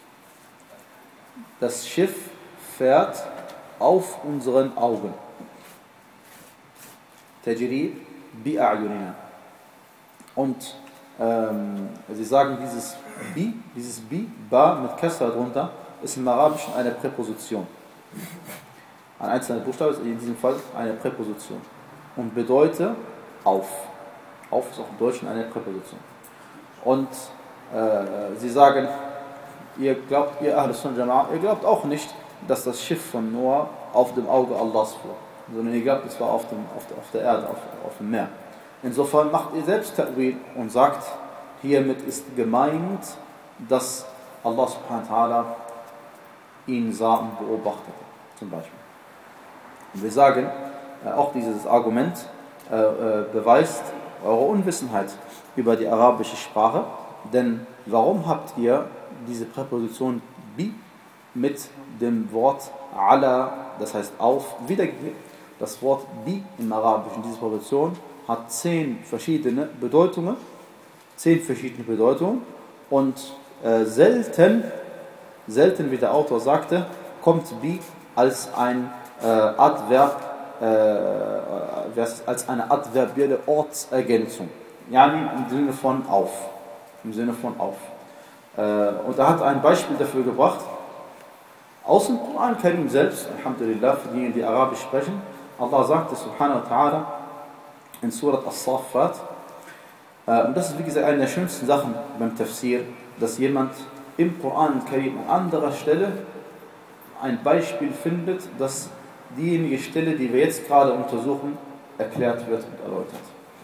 das Schiff fährt auf unseren Augen. Tajri bi a'yunina. Und ähm, sie sagen, dieses bi, dieses bi, ba mit Kasra drunter, ist im Arabischen eine Präposition. Ein einzelner Buchstabe ist in diesem Fall eine Präposition. Und bedeutet auf. Auf ist auch im Deutschen eine Präposition. Und äh, sie sagen, ihr glaubt, ihr Ahl Sunnah, ihr glaubt auch nicht, dass das Schiff von Noah auf dem Auge Allahs fuhr, sondern ihr glaubt, es war auf, dem, auf, der, auf der Erde, auf, auf dem Meer. Insofern macht ihr selbst Ta'wil und sagt, hiermit ist gemeint, dass Allah subhanahu wa ta'ala ihn sah und beobachtete, zum Beispiel. Und wir sagen, äh, auch dieses Argument äh, äh, beweist eure Unwissenheit über die arabische Sprache, denn warum habt ihr diese Präposition bi mit dem Wort ala, das heißt auf, wiedergegeben? Das Wort bi im Arabischen, diese Präposition, hat zehn verschiedene Bedeutungen, zehn verschiedene Bedeutungen und äh, selten, selten, wie der Autor sagte, kommt bi als ein äh, Adverb, äh, als eine adverbielle Ortsergänzung, ja, im Sinne von auf, im Sinne von auf. Äh, und er hat ein Beispiel dafür gebracht, aus dem Koran Karim selbst, Alhamdulillah, für diejenigen, die Arabisch sprechen. Allah sagte subhanahu wa ta'ala in Surat As-Saffat, äh, und das ist wie gesagt eine der schönsten Sachen beim Tafsir, dass jemand im Koran Karim an anderer Stelle ein Beispiel findet, dass diejenige Stelle, die wir jetzt gerade untersuchen, erklärt wird und erläutert.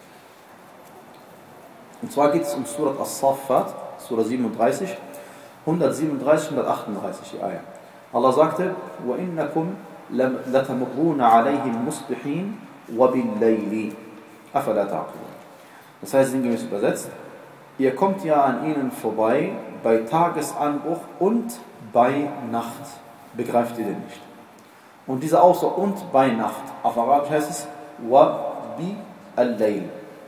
Und zwar geht es um Surat As-Saffat, Surah siebenunddreißig, hundertsiebenunddreißig, hundertachtunddreißig die Ayah. Allah sagte, وَإِنَّكُمْ لَتَمُرُّونَ عَلَيْهِمْ مُصْبِحِينَ وَبِاللَّيْلِ أَفَلَا تَعْقِلُونَ. Das heißt sinngemäß übersetzt, ihr kommt ja an ihnen vorbei bei Tagesanbruch und bei Nacht. Begreift ihr denn nicht? Und diese Aussage und bei Nacht, auf Arabisch heißt es wa bi al-layl.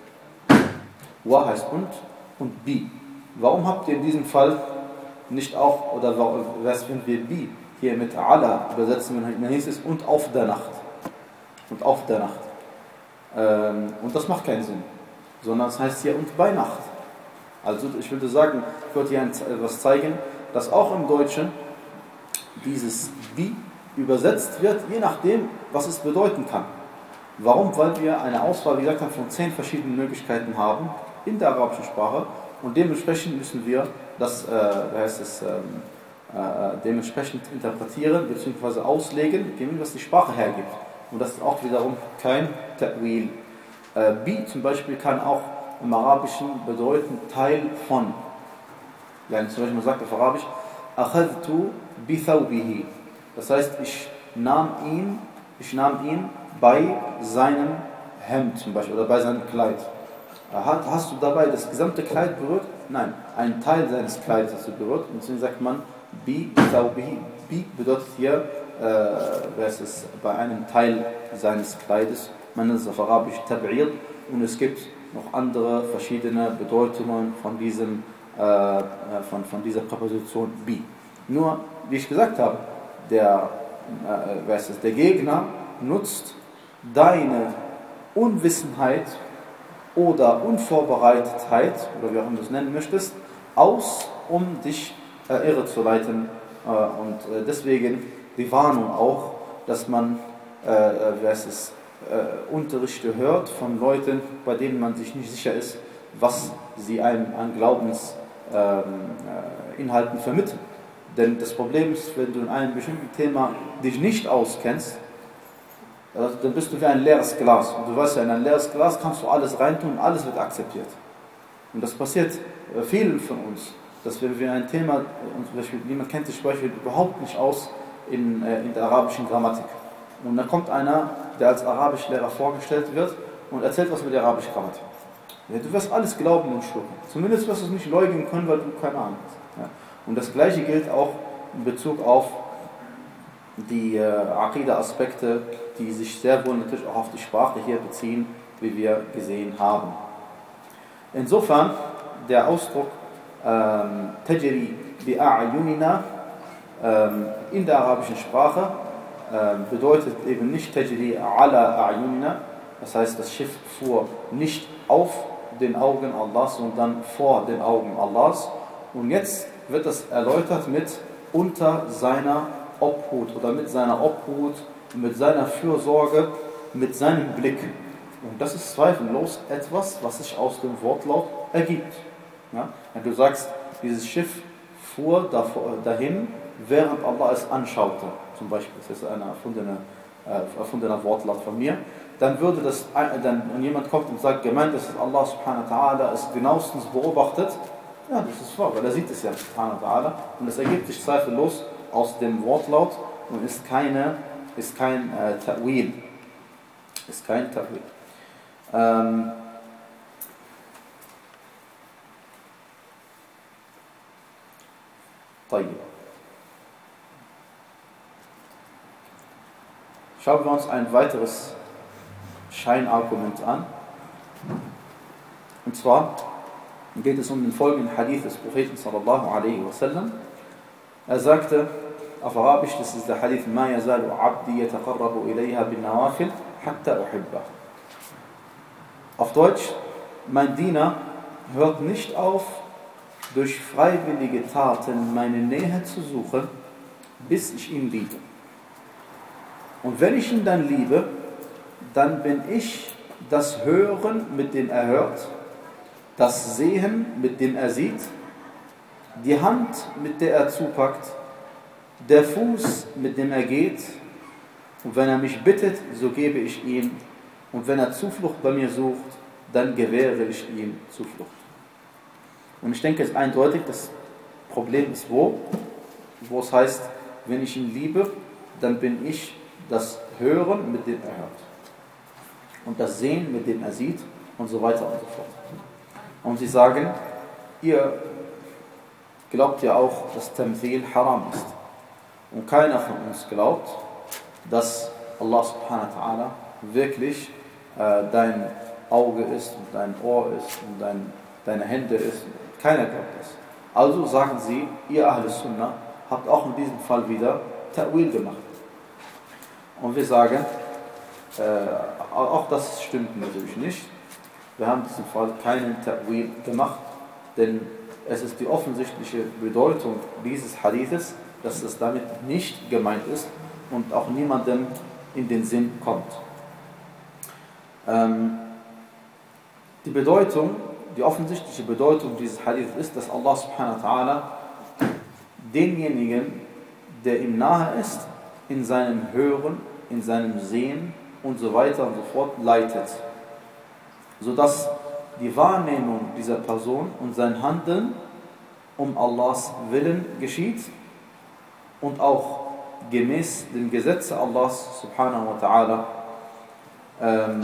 Wa heißt und und bi. Warum habt ihr in diesem Fall nicht auch, oder was, wenn wir bi hier mit ala übersetzen, dann hieß es und auf der Nacht. Und auf der Nacht. Ähm, und das macht keinen Sinn. Sondern es heißt hier und bei Nacht. Also ich würde sagen, ich wollte hier etwas zeigen, dass auch im Deutschen dieses bi übersetzt wird, je nachdem, was es bedeuten kann. Warum? Weil wir eine Auswahl, wie gesagt, von zehn verschiedenen Möglichkeiten haben in der arabischen Sprache und dementsprechend müssen wir das, äh, wie heißt es, ähm, äh, dementsprechend interpretieren bzw. auslegen, was die Sprache hergibt. Und das ist auch wiederum kein Ta'wil. Äh, bi zum Beispiel kann auch im Arabischen bedeuten Teil von. Ja, zum Beispiel man sagt auf Arabisch, akhadtu bi thawbihi. Das heißt, ich nahm ihn, ich nahm ihn bei seinem Hemd zum Beispiel oder bei seinem Kleid. Hast du dabei das gesamte Kleid berührt? Nein, ein Teil seines Kleides hast du berührt. Und deswegen sagt man bi thawbihi. Bi bedeutet hier, äh, wer ist es, bei einem Teil seines Kleides. Man nennt es auf Arabisch tab'ir. Und es gibt noch andere verschiedene Bedeutungen von, diesem, äh, von, von dieser Präposition bi. Nur, wie ich gesagt habe, der, äh, wer ist es, der Gegner nutzt deine Unwissenheit oder Unvorbereitetheit, oder wie auch immer du es nennen möchtest, aus, um dich äh, irre zu leiten. Äh, und äh, deswegen die Warnung auch, dass man äh, wer ist es, äh, Unterrichte hört von Leuten, bei denen man sich nicht sicher ist, was sie einem an Glaubensinhalten ähm, äh, vermitteln. Denn das Problem ist, wenn du in einem bestimmten Thema dich nicht auskennst, dann bist du wie ein leeres Glas. Und du weißt ja, in ein leeres Glas kannst du alles reintun und alles wird akzeptiert. Und das passiert vielen von uns. dass wenn wir ein Thema, und zum Beispiel, jemand kennt sich zum Beispiel überhaupt nicht aus in, äh, in der arabischen Grammatik. Und dann kommt einer, der als Arabischlehrer vorgestellt wird und erzählt was mit der arabischen Grammatik. Ja, du wirst alles glauben und schlucken. Zumindest wirst du es nicht leugnen können, weil du keine Ahnung hast. Ja. Und das Gleiche gilt auch in Bezug auf die äh, Aqidah-Aspekte, die sich sehr wohl natürlich auch auf die Sprache hier beziehen, wie wir gesehen haben. Insofern, der Ausdruck ähm, Tajri bi'a'yunina ähm, in der arabischen Sprache ähm, bedeutet eben nicht Tajri ala a'yunina, das heißt, das Schiff fuhr nicht auf den Augen Allahs, sondern vor den Augen Allahs. Und jetzt wird das erläutert mit unter seiner Obhut oder mit seiner Obhut, mit seiner Fürsorge, mit seinem Blick. Und das ist zweifellos etwas, was sich aus dem Wortlaut ergibt. Ja? Wenn du sagst, dieses Schiff fuhr dahin, während Allah es anschaute, zum Beispiel, das ist ein erfundener, äh, erfundener Wortlaut von mir, dann würde das, dann, und jemand kommt und sagt, gemeint ist, dass Allah subhanahu wa ta'ala es genauestens beobachtet, ja, das ist wahr, weil er sieht es ja subhanahu wa ta'ala, und es ergibt sich zweifellos aus dem Wortlaut und ist keine, ist kein äh, Ta'wil, ist kein Ta'wil. Ähm, Schauen wir uns ein weiteres Scheinargument an. Und zwar geht es um den folgenden Hadith des Propheten sallallahu alaihi wasallam. Er sagte auf Arabisch, das ist der Hadith Ma yazalu abdi yataqarrabu ilayha bin nawafil hatta uhibba. Auf Deutsch, mein Diener hört nicht auf, durch freiwillige Taten meine Nähe zu suchen, bis ich ihn liebe. Und wenn ich ihn dann liebe, dann bin ich das Hören, mit dem er hört, das Sehen, mit dem er sieht, die Hand, mit der er zupackt, der Fuß, mit dem er geht, und wenn er mich bittet, so gebe ich ihm, und wenn er Zuflucht bei mir sucht, dann gewähre ich ihm Zuflucht. Und ich denke, es ist eindeutig, das Problem ist wo? Wo es heißt, wenn ich ihn liebe, dann bin ich das Hören, mit dem er hört. Und das Sehen, mit dem er sieht, und so weiter und so fort. Und sie sagen, ihr glaubt ja auch, dass Tamthil haram ist. Und keiner von uns glaubt, dass Allah subhanahu wa ta'ala wirklich äh, dein Auge ist und dein Ohr ist und dein, deine Hände ist. Keiner glaubt das. Also sagen sie, ihr Ahl Sunnah habt auch in diesem Fall wieder Ta'wil gemacht. Und wir sagen, äh, auch das stimmt natürlich nicht. Wir haben in diesem Fall keinen Ta'wil gemacht, denn es ist die offensichtliche Bedeutung dieses Hadithes, dass es damit nicht gemeint ist und auch niemandem in den Sinn kommt. Ähm, die Bedeutung, die offensichtliche Bedeutung dieses Hadiths ist, dass Allah subhanahu wa ta'ala denjenigen, der ihm nahe ist, in seinem Hören, in seinem Sehen und so weiter und so fort leitet, sodass die Wahrnehmung dieser Person und sein Handeln um Allahs Willen geschieht und auch gemäß dem Gesetze Allahs subhanahu wa ta'ala. Ähm,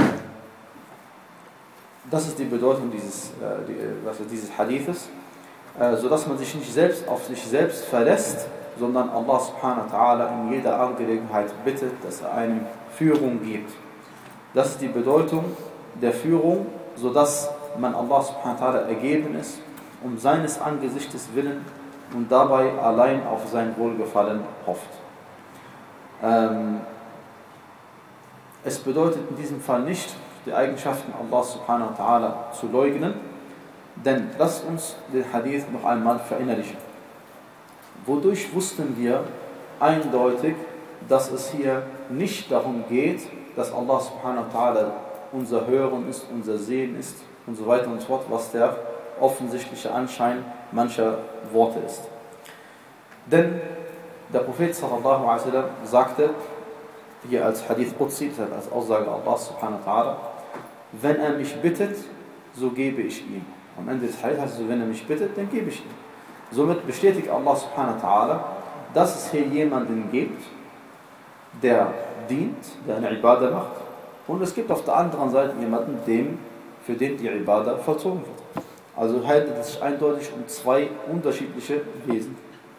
das ist die Bedeutung dieses, äh, die, was ist dieses Hadithes, äh, sodass man sich nicht selbst auf sich selbst verlässt, sondern Allah subhanahu wa ta'ala in jeder Angelegenheit bittet, dass er einem Führung gibt. Das ist die Bedeutung der Führung, sodass man Allah subhanahu wa ta'ala ergeben ist, um seines Angesichtes willen und dabei allein auf sein Wohlgefallen hofft. Ähm, es bedeutet in diesem Fall nicht, die Eigenschaften Allah subhanahu wa ta'ala zu leugnen, denn lasst uns den Hadith noch einmal verinnerlichen. Wodurch wussten wir eindeutig, dass es hier nicht darum geht, dass Allah subhanahu wa ta'ala unser Hören ist, unser Sehen ist und so weiter und so fort, was der offensichtliche Anschein mancher Worte ist. Denn der Prophet sallallahu alaihi wasallam sagte, hier als Hadith Qudsi, als Aussage Allah subhanahu wa ta'ala, wenn er mich bittet, so gebe ich ihm. Am Ende des Hadiths heißt es, wenn er mich bittet, dann gebe ich ihm. Somit bestätigt Allah subhanahu wa ta'ala, dass es hier jemanden gibt, der dient, der eine Ibadah macht, und es gibt auf der anderen Seite jemanden, dem, für den die Ibadah vollzogen wird. Also handelt es sich eindeutig um zwei unterschiedliche Wesen.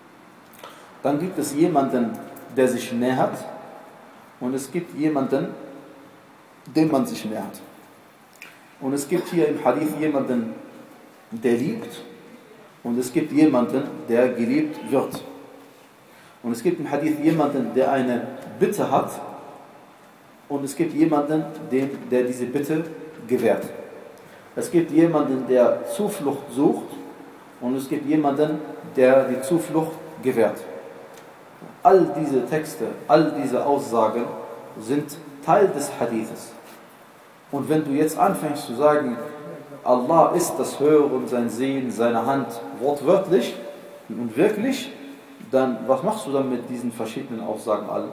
Dann gibt es jemanden, der sich nähert, und es gibt jemanden, dem man sich nähert. Und es gibt hier im Hadith jemanden, der liebt, und es gibt jemanden, der geliebt wird. Und es gibt im Hadith jemanden, der eine Bitte hat, und es gibt jemanden, dem, der diese Bitte gewährt. Es gibt jemanden, der Zuflucht sucht, und es gibt jemanden, der die Zuflucht gewährt. All diese Texte, all diese Aussagen sind Teil des Hadithes. Und wenn du jetzt anfängst zu sagen, Allah ist das Hören, sein Sehen, seine Hand, wortwörtlich und wirklich, dann was machst du dann mit diesen verschiedenen Aussagen alle?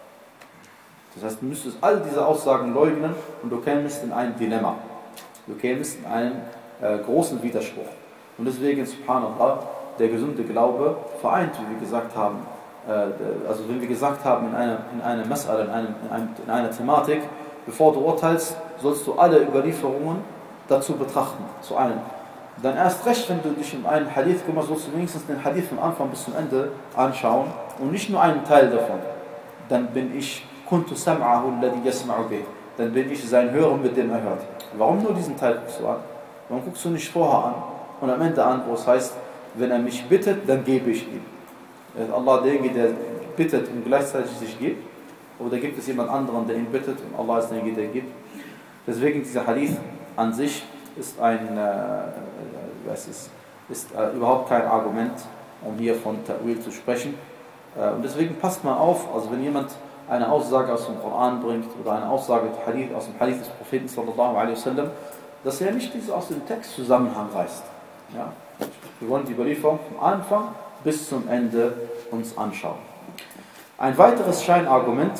Das heißt, du müsstest all diese Aussagen leugnen und du kämst in ein Dilemma. Du kämst in einen äh, großen Widerspruch. Und deswegen, subhanallah, der gesunde Glaube vereint, wie wir gesagt haben, äh, also wenn wir gesagt haben, in einer, in einer Mas'ala, in, einem, in, einem, in einer Thematik, bevor du urteilst, sollst du alle Überlieferungen dazu betrachten, zu einem. Dann erst recht, wenn du dich in einen Hadith kümmerst, sollst du wenigstens den Hadith von Anfang bis zum Ende anschauen und nicht nur einen Teil davon. Dann bin ich kuntu sam'ahu alladhi yasma'u bih. Dann bin ich sein Hören, mit dem er hört. Warum nur diesen Teil guckst du an? Warum guckst du nicht vorher an und am Ende an, wo es heißt, wenn er mich bittet, dann gebe ich ihm. Ist Allah derjenige, der bittet und gleichzeitig sich gibt? Oder gibt es jemand anderen, der ihn bittet und Allah ist derjenige, der gibt? Deswegen dieser Hadith an sich ist ein, äh, es ist, ist äh, überhaupt kein Argument, um hier von Ta'wil zu sprechen. Äh, und deswegen passt mal auf, also wenn jemand eine Aussage aus dem Koran bringt oder eine Aussage aus dem Hadith des Propheten sallallahu alaihi wasallam, dass er nicht diese aus dem Text Zusammenhang reißt. Ja? Wir wollen die Überlieferung vom Anfang bis zum Ende uns anschauen. Ein weiteres Scheinargument,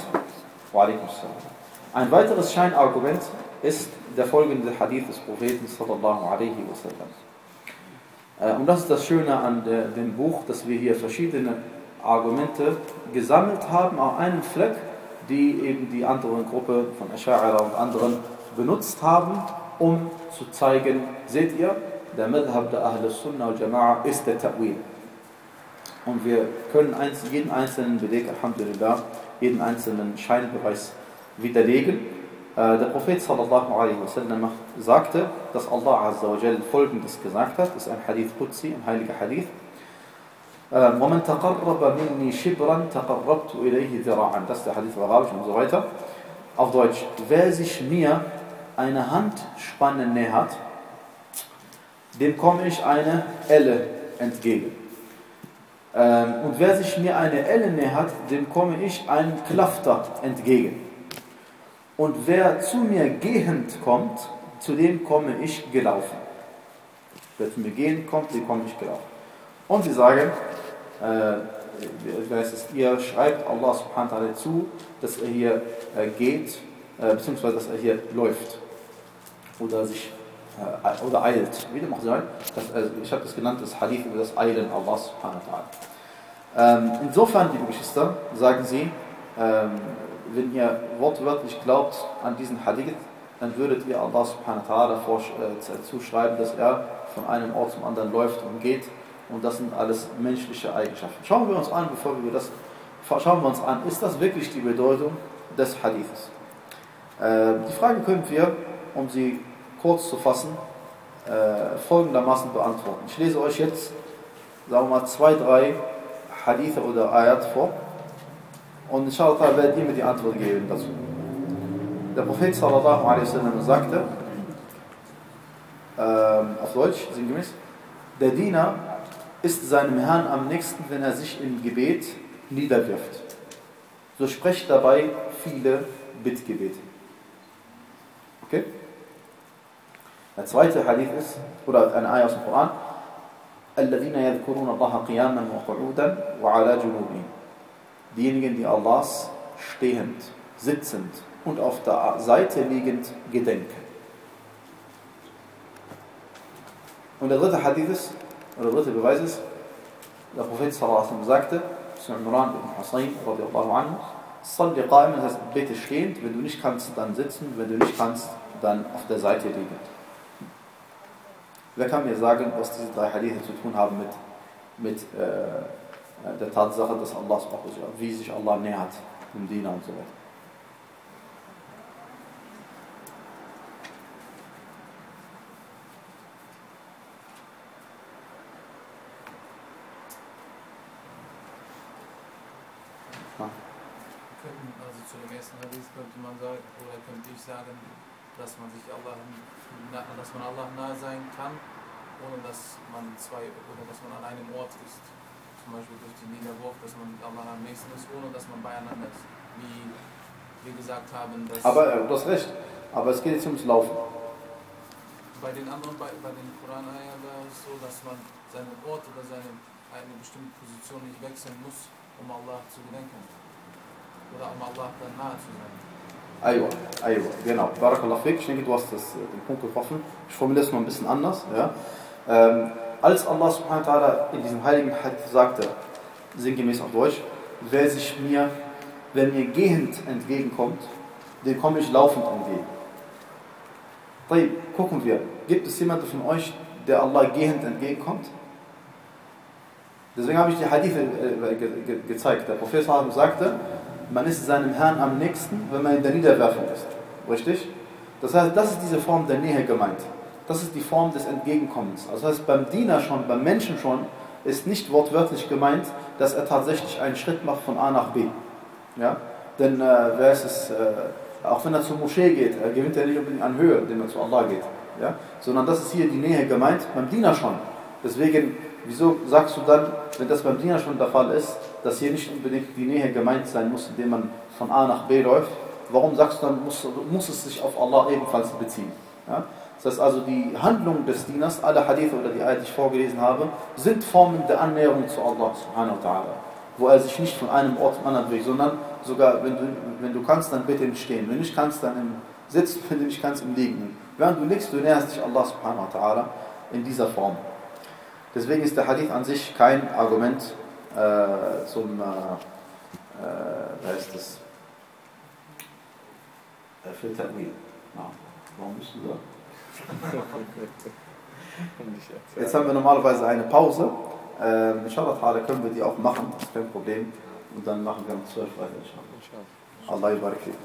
ein weiteres Scheinargument ist der folgende Hadith des Propheten sallallahu alaihi wasallam. Und das ist das Schöne an der, dem Buch, dass wir hier verschiedene Argumente gesammelt haben auf einem Fleck, die eben die andere Gruppe von Asha'ira und anderen benutzt haben, um zu zeigen, seht ihr, der Madhab der Ahl Sunnah wal Jama'a ist der Ta'wil. Und wir können jeden einzelnen Beleg, alhamdulillah, jeden einzelnen Scheinbeweis widerlegen. Der Prophet sallallahu alaihi wasallam sagte, dass Allah azza wa jal Folgendes gesagt hat, das ist ein Hadith Qudsi, ein heiliger Hadith. وَمَنْ تَقَرَّبَ مِنِّي شِبْرًا تَقَرَّبْتُ إِلَيْهِ ذِرَاعًا. Das ist der Hadith Arabisch und so weiter. Auf Deutsch, wer sich mir eine Handspanne nähert, dem komme ich eine Elle entgegen. Und wer sich mir eine Elle nähert, dem komme ich einen Klafter entgegen. Und wer zu mir gehend kommt, zu dem komme ich gelaufen. Wer zu mir gehend kommt, dem komme ich gelaufen. Und sie sagen, äh, weiß es, ihr schreibt Allah subhanahu wa ta'ala zu, dass er hier äh, geht, äh, beziehungsweise dass er hier läuft oder sich äh, oder eilt. Wie dem auch sei, das, also ich habe das genannt, das Hadith über das Eilen Allah subhanahu wa ta'ala. Ähm, insofern, liebe Geschwister, sagen sie, ähm, wenn ihr wortwörtlich glaubt an diesen Hadith, dann würdet ihr Allah subhanahu wa ta'ala äh, zuschreiben, dass er von einem Ort zum anderen läuft und geht. Und das sind alles menschliche Eigenschaften. Schauen wir uns an, bevor wir das schauen wir uns an, ist das wirklich die Bedeutung des Hadithes? Äh, die Frage können wir, um sie kurz zu fassen, äh, folgendermaßen beantworten. Ich lese euch jetzt, sagen wir mal, zwei, drei Hadithe oder Ayat vor und inshallah werdet ihr mir die Antwort geben dazu. Der Prophet sallallahu alaihi wasallam sagte, äh, auf Deutsch, sinngemäß, der Diener ist seinem Herrn am nächsten, wenn er sich im Gebet niederwirft. So sprecht dabei viele Bittgebete. Okay? Der zweite Hadith ist, oder eine Ayah aus dem Koran, الَّذِينَ يَذْكُرُونَ اللَّهَ قِيَامًا وَقُعُودًا وَعَلَى جُنُوبِهِمْ. Diejenigen, die Allahs stehend, sitzend und auf der Seite liegend gedenken. Und der dritte Hadith ist, oder der dritte Beweis ist, Der Prophet sallallahu alaihi wasallam sagte zu Imran ibn Husayn radiallahu anhu, Salli qa'iman, das heißt, bete stehend, wenn du nicht kannst, dann sitzen, wenn du nicht kannst, dann auf der Seite liegend. Wer kann mir sagen, was diese drei Hadithe zu tun haben mit, mit äh, der Tatsache, dass Allah, wie sich Allah nähert, dem Diener und so weiter? Also zu dem ersten Hadith könnte man sagen, oder könnte ich sagen, dass man sich Allah, dass man Allah nahe sein kann, ohne dass man zwei oder dass man an einem Ort ist. Zum Beispiel durch den Niederwurf, dass man mit Allah am nächsten ist, ohne dass man beieinander ist. Wie wir gesagt haben, dass. Aber äh, du hast recht. Aber es geht jetzt ums Laufen. Bei den anderen, bei, bei den Koran-Ayat ist es so, dass man seinen Ort oder seine eine bestimmte Position nicht wechseln muss, um Allah zu gedenken. Oder um Allah dann nahe zu sein. Aywa, aywa, genau. Barakallah fiqh. Ich denke, du hast das, den Punkt getroffen. Ich formuliere es mal ein bisschen anders. Ja. Ähm, als Allah subhanahu wa ta'ala in diesem heiligen Hadith sagte, sinngemäß auf Deutsch, wer sich mir, wer mir gehend entgegenkommt, dem komme ich laufend entgegen. Dann gucken wir, gibt es jemanden von euch, der Allah gehend entgegenkommt? Deswegen habe ich die Hadith äh, ge ge gezeigt. Der Prophet sagte, man ist seinem Herrn am nächsten, wenn man in der Niederwerfung ist. Richtig? Das heißt, das ist diese Form der Nähe gemeint. Das ist die Form des Entgegenkommens. Also das heißt, beim Diener schon, beim Menschen schon, ist nicht wortwörtlich gemeint, dass er tatsächlich einen Schritt macht von A nach B. Ja? Denn äh, wer ist es, äh, auch wenn er zur Moschee geht, er gewinnt ja nicht unbedingt an Höhe, indem er zu Allah geht. Ja? Sondern das ist hier die Nähe gemeint, beim Diener schon. Deswegen, wieso sagst du dann, wenn das beim Diener schon der Fall ist, dass hier nicht unbedingt die Nähe gemeint sein muss, indem man von A nach B läuft, warum sagst du dann, muss, muss es sich auf Allah ebenfalls beziehen? Ja? Das heißt also, die Handlung des Dieners, alle Hadithe oder die Ayat, die ich vorgelesen habe, sind Formen der Annäherung zu Allah subhanahu wa ta'ala, wo er sich nicht von einem Ort zum anderen bewegt, sondern sogar, wenn du, wenn du kannst, dann bitte im Stehen, wenn du nicht kannst, dann im Sitzen, wenn du nicht kannst, im Liegen. Während du liegst, du näherst dich Allah subhanahu wa ta'ala in dieser Form. Deswegen ist der Hadith an sich kein Argument äh, zum, äh, äh, wer ist das? Für Ta'wil. Warum bist du da? Jetzt haben wir normalerweise eine Pause. Ähm, inshallah können wir die auch machen, das ist kein Problem. Und dann machen wir um zwölf weiter. Allah yubarik fik.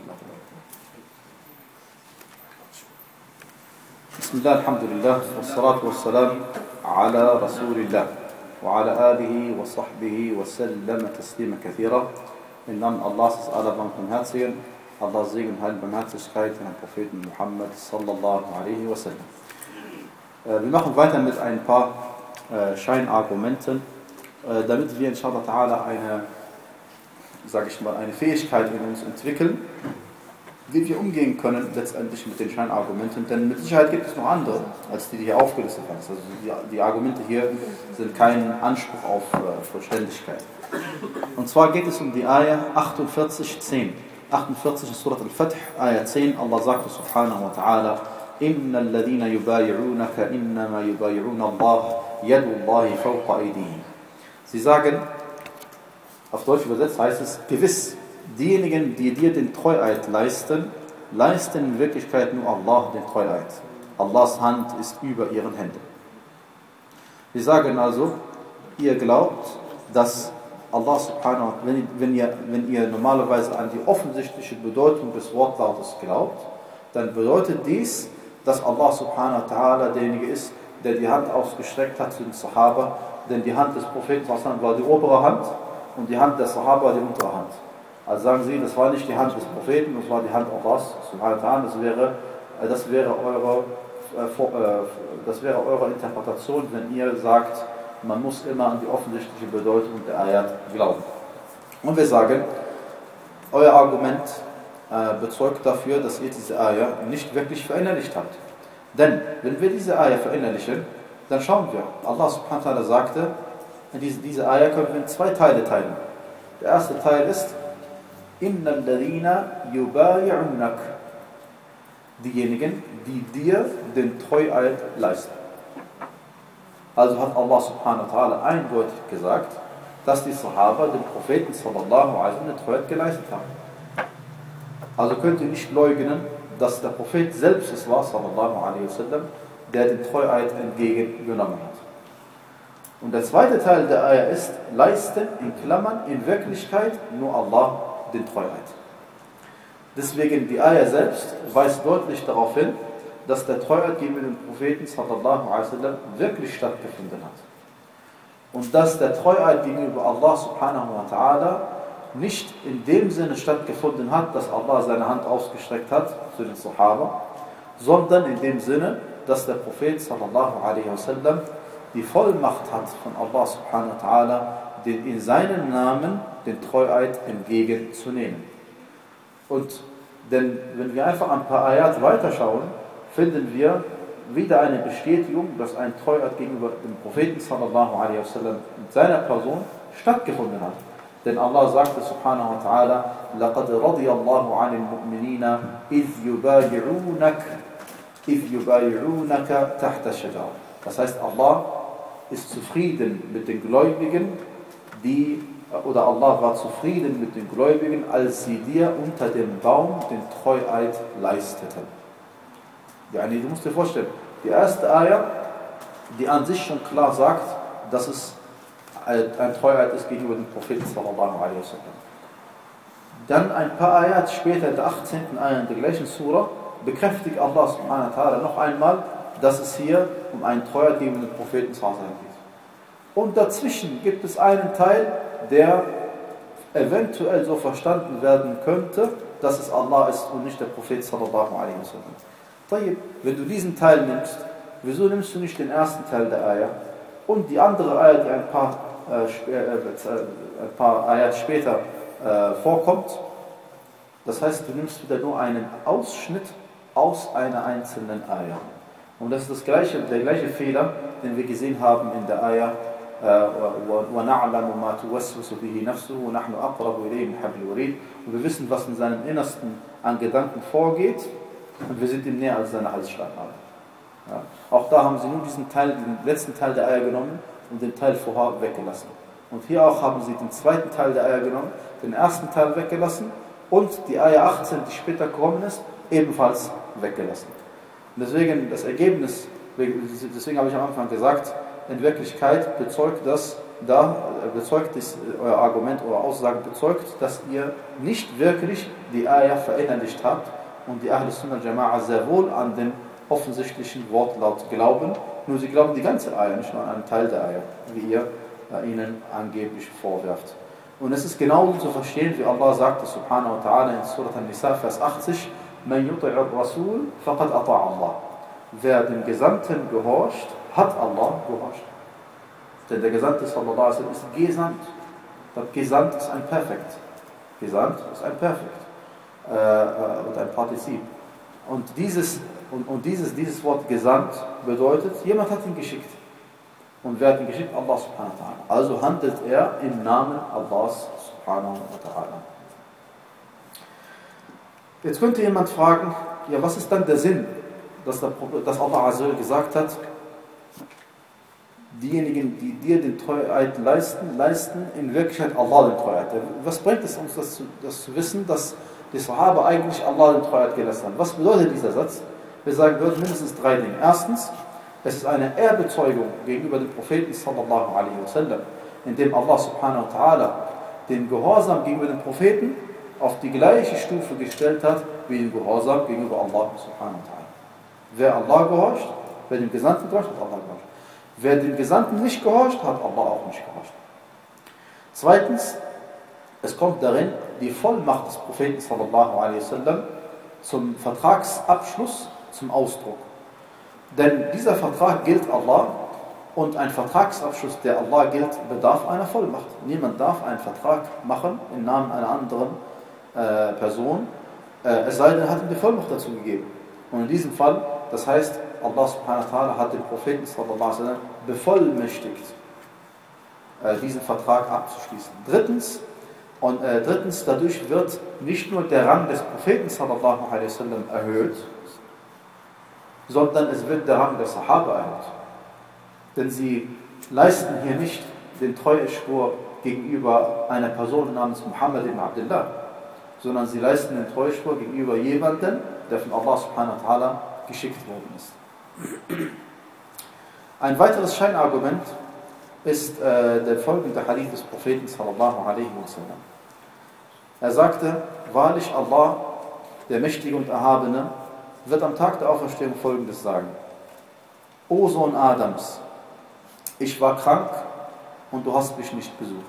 Bismillah, alhamdulillah, wassalatu wassalam ala rasulillah wa ala alihi wa sahbihi wa sallam taslima kathira. Im Namen Allahs ist aller Barmherzigen. Allahs Segen und Heil und Barmherzigkeit an den Propheten Muhammad sallallahu alaihi wasallam. Äh, wir machen weiter mit ein paar äh, Scheinargumenten, äh, damit wir inshallah ta'ala eine, sage ich mal, eine Fähigkeit in uns entwickeln, wie wir umgehen können letztendlich mit den Scheinargumenten, denn mit Sicherheit gibt es noch andere, als die, die hier aufgelistet werden. Also die, die Argumente hier sind kein Anspruch auf äh, Vollständigkeit. Und zwar geht es um die Ayah achtundvierzig zehn. achtundvierzig in Surat al-Fath, Ayah zehn, Allah sagte subhanahu wa ta'ala, Inna alladhina yubayi'unaka innama yubayi'una Allah, yadullahi fawqa aydihim. Sie sagen, auf Deutsch übersetzt heißt es, gewiss, diejenigen, die dir den Treueid leisten, leisten in Wirklichkeit nur Allah den Treueid. Allahs Hand ist über ihren Händen. Sie sagen also, ihr glaubt, dass Allah subhanahu, wenn, wenn, ihr, wenn ihr normalerweise an die offensichtliche Bedeutung des Wortlautes glaubt, dann bedeutet dies, dass Allah subhanahu wa ta'ala derjenige ist, der die Hand ausgestreckt hat zu den Sahaba, denn die Hand des Propheten war die obere Hand und die Hand der Sahaba die untere Hand. Also sagen sie, das war nicht die Hand des Propheten, das war die Hand Allahs subhanahu wa ta'ala, das wäre, das wäre eure, das wäre eure Interpretation, wenn ihr sagt, man muss immer an die offensichtliche Bedeutung der Ayat glauben. Und wir sagen, euer Argument äh, bezeugt dafür, dass ihr diese Ayat nicht wirklich verinnerlicht habt. Denn, wenn wir diese Ayat verinnerlichen, dann schauen wir. Allah subhanahu wa ta'ala sagte, diese, diese Ayat können wir in zwei Teile teilen. Der erste Teil ist, Inna alladhina yubayi'unak. Diejenigen, die dir den Treueid leisten. Also hat Allah subhanahu wa ta'ala eindeutig gesagt, dass die Sahaba dem Propheten sallallahu alaihi wasallam eine Treuheit geleistet haben. Also könnt ihr nicht leugnen, dass der Prophet selbst es war, sallallahu alaihi wasallam, der den Treueid entgegengenommen hat. Und der zweite Teil der Ayah ist, leisten in Klammern in Wirklichkeit nur Allah den Treueid. Deswegen die Ayah selbst weist deutlich darauf hin, dass der Treueid gegenüber dem Propheten sallallahu alaihi wasallam wirklich stattgefunden hat. Und dass der Treueid gegenüber Allah subhanahu wa ta'ala nicht in dem Sinne stattgefunden hat, dass Allah seine Hand ausgestreckt hat zu den Sahaba, sondern in dem Sinne, dass der Prophet sallallahu alaihi wasallam die Vollmacht hat von Allah subhanahu wa ta'ala, den in seinem Namen den Treueid entgegenzunehmen. Und denn wenn wir einfach ein paar Ayat weiterschauen, finden wir wieder eine Bestätigung, dass ein Treueid gegenüber dem Propheten sallallahu alaihi wasallam mit seiner Person stattgefunden hat. Denn Allah sagte subhanahu wa ta'ala, لَقَدْ رَضِيَ اللَّهُ عَنِ الْمُؤْمِنِينَ إِذْ يُبَايِعُونَكَ إِذْ يُبَايِعُونَكَ تَحْتَ الشَّجَرَةِ. Das heißt, Allah ist zufrieden mit den Gläubigen, die, oder Allah war zufrieden mit den Gläubigen, als sie dir unter dem Baum den Treueid leisteten. Yani, du musst dir vorstellen, die erste Ayah, die an sich schon klar sagt, dass es ein Treueid ist gegenüber dem Propheten sallallahu alaihi wasallam. Dann ein paar Ayat später, in der achtzehnten Ayah in der gleichen Surah, bekräftigt Allah subhanahu wa ta'ala noch einmal, dass es hier um einen Treueid gegenüber dem Propheten sallallahu alaihi wasallam geht. Und dazwischen gibt es einen Teil, der eventuell so verstanden werden könnte, dass es Allah ist und nicht der Prophet sallallahu alaihi wasallam. Wenn du diesen Teil nimmst, wieso nimmst du nicht den ersten Teil der Ayah und die andere Ayah, die ein paar, äh, äh, ein paar Ayat später äh, vorkommt? Das heißt, du nimmst wieder nur einen Ausschnitt aus einer einzelnen Ayah. Und das ist das gleiche, der gleiche Fehler, den wir gesehen haben in der Ayah وَنَعْلَمُ مَا تُوَسْوِسُ بِهِ نَفْسُهُ وَنَحْنُ أَقْرَبُ إِلَيْهِ مِنْ حَبْلِ الْوَرِيدِ. Und wir wissen, was in seinem Innersten an Gedanken vorgeht, und wir sind ihm näher als seine Halsschlagader. Ja. Auch da haben sie nur diesen Teil, den letzten Teil der Ayah genommen und den Teil vorher weggelassen. Und hier auch haben sie den zweiten Teil der Ayah genommen, den ersten Teil weggelassen und die Ayah achtzehn, die später gekommen ist, ebenfalls weggelassen. Und deswegen das Ergebnis, deswegen habe ich am Anfang gesagt, in Wirklichkeit bezeugt das, da bezeugt das, euer Argument, eure Aussage bezeugt, dass ihr nicht wirklich die Ayah verinnerlicht habt und die Ahl Sunnah Jama'a sehr wohl an den offensichtlichen Wortlaut glauben, nur sie glauben die ganze Ayah, nicht nur an einen Teil der Ayah, wie ihr äh, ihnen angeblich vorwerft. Und es ist genauso zu verstehen, wie Allah sagte, subhanahu wa ta'ala in Surat An-Nisa, Vers achtzig, مَنْ يُطِعُ الرَّسُولِ فَقَدْ أَطَعَ اللَّهِ. Wer dem Gesandten gehorcht, hat Allah gehorcht. Denn der Gesandte sallallahu alaihi wasallam ist gesandt. Gesandt ist ein Perfekt. Gesandt ist ein Perfekt. Äh, und ein Partizip. Und dieses, und, und dieses, dieses Wort gesandt bedeutet, jemand hat ihn geschickt. Und wer hat ihn geschickt? Allah subhanahu wa ta'ala. Also handelt er im Namen Allahs subhanahu wa ta'ala. Jetzt könnte jemand fragen, ja, was ist dann der Sinn, dass, der, dass Allah azza gesagt hat, diejenigen, die dir den Treueid leisten, leisten in Wirklichkeit Allah den Treueid. Was bringt es uns, das zu, das zu wissen, dass die Sahaba eigentlich Allah den Treueid geleistet haben? Was bedeutet dieser Satz? Wir sagen dort mindestens drei Dinge. Erstens, es ist eine Ehrbezeugung gegenüber dem Propheten sallallahu alaihi wasallam, indem Allah subhanahu wa ta'ala den Gehorsam gegenüber dem Propheten auf die gleiche Stufe gestellt hat, wie den Gehorsam gegenüber Allah subhanahu wa ta'ala. Wer Allah gehorcht, wer dem Gesandten gehorcht, hat Allah gehorcht. Wer dem Gesandten nicht gehorcht, hat Allah auch nicht gehorcht. Zweitens, es kommt darin die Vollmacht des Propheten sallallahu alaihi wasallam zum Vertragsabschluss zum Ausdruck. Denn dieser Vertrag gilt Allah und ein Vertragsabschluss, der Allah gilt, bedarf einer Vollmacht. Niemand darf einen Vertrag machen im Namen einer anderen äh, Person, äh, es sei denn, er hat ihm die Vollmacht dazu gegeben. Und in diesem Fall, das heißt, Allah subhanahu wa ta'ala hat den Propheten sallallahu alaihi wasallam bevollmächtigt, äh, diesen Vertrag abzuschließen. Drittens, und, äh, drittens, dadurch wird nicht nur der Rang des Propheten sallallahu alaihi wasallam erhöht, sondern es wird der Rang der Sahaba erhöht. Denn sie leisten hier nicht den Treueschwur gegenüber einer Person namens Muhammad ibn Abdullah, sondern sie leisten den Treueschwur gegenüber jemandem, der von Allah subhanahu wa ta'ala geschickt worden ist. Ein weiteres Scheinargument ist äh, der folgende Hadith des Propheten sallallahu alaihi wasallam. Er sagte, wahrlich Allah, der Mächtige und Erhabene, wird am Tag der Auferstehung Folgendes sagen: O Sohn Adams, ich war krank und du hast mich nicht besucht.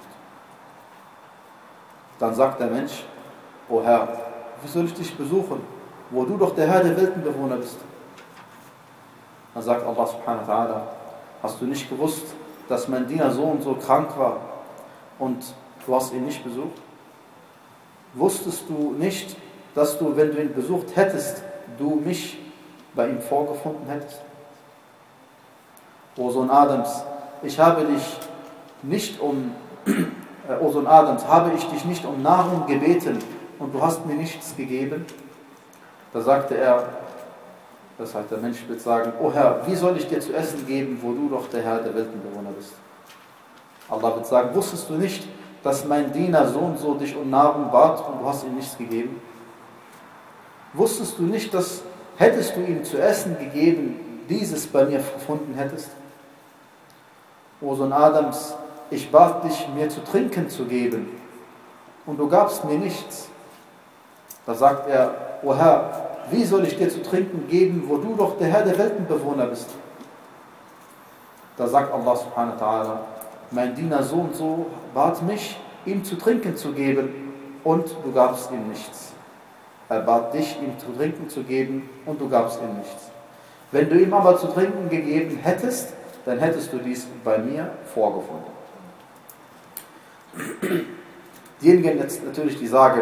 Dann sagt der Mensch: O Herr, wie soll ich dich besuchen, wo du doch der Herr der Weltenbewohner bist? Dann sagt Allah subhanahu wa ta'ala: Hast du nicht gewusst, dass mein Diener so und so krank war und du hast ihn nicht besucht? Wusstest du nicht, dass du, wenn du ihn besucht hättest, du mich bei ihm vorgefunden hättest? O Sohn Adams, ich habe dich nicht um, äh, O Sohn Adams, habe ich dich nicht um Nahrung gebeten und du hast mir nichts gegeben? Da sagte er, das heißt, der Mensch wird sagen: O Herr, wie soll ich dir zu essen geben, wo du doch der Herr der Weltenbewohner bist? Allah wird sagen: Wusstest du nicht, dass mein Diener so und so dich um Nahrung bat und du hast ihm nichts gegeben? Wusstest du nicht, dass, hättest du ihm zu essen gegeben, dieses bei mir gefunden hättest? O Sohn Adams, ich bat dich, mir zu trinken zu geben und du gabst mir nichts. Da sagt er: O Herr, wie soll ich dir zu trinken geben, wo du doch der Herr der Weltenbewohner bist? Da sagt Allah subhanahu wa ta'ala: Mein Diener so und so bat mich, ihm zu trinken zu geben und du gabst ihm nichts. Er bat dich, ihm zu trinken zu geben und du gabst ihm nichts. Wenn du ihm aber zu trinken gegeben hättest, dann hättest du dies bei mir vorgefunden. Diejenigen jetzt natürlich, die sagen,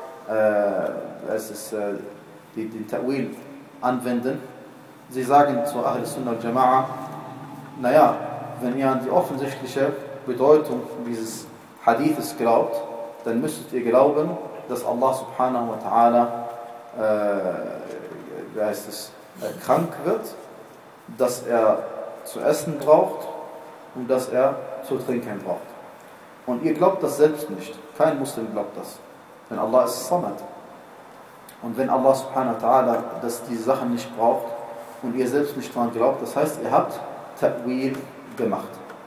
äh, es ist, äh, die den Ta'wil anwenden, sie sagen zu Ahl Sunnah al-Jama'a: Naja, wenn ihr an die offensichtliche Bedeutung dieses Hadithes glaubt, dann müsstet ihr glauben, dass Allah subhanahu wa ta'ala äh, wie heißt es, äh, krank wird, dass er zu essen braucht und dass er zu trinken braucht. Und ihr glaubt das selbst nicht. Kein Muslim glaubt das. Denn Allah ist Samad. Und wenn Allah subhanahu wa ta'ala dass diese Sachen nicht braucht und ihr selbst nicht daran glaubt, das heißt, ihr habt Ta'wil gemacht.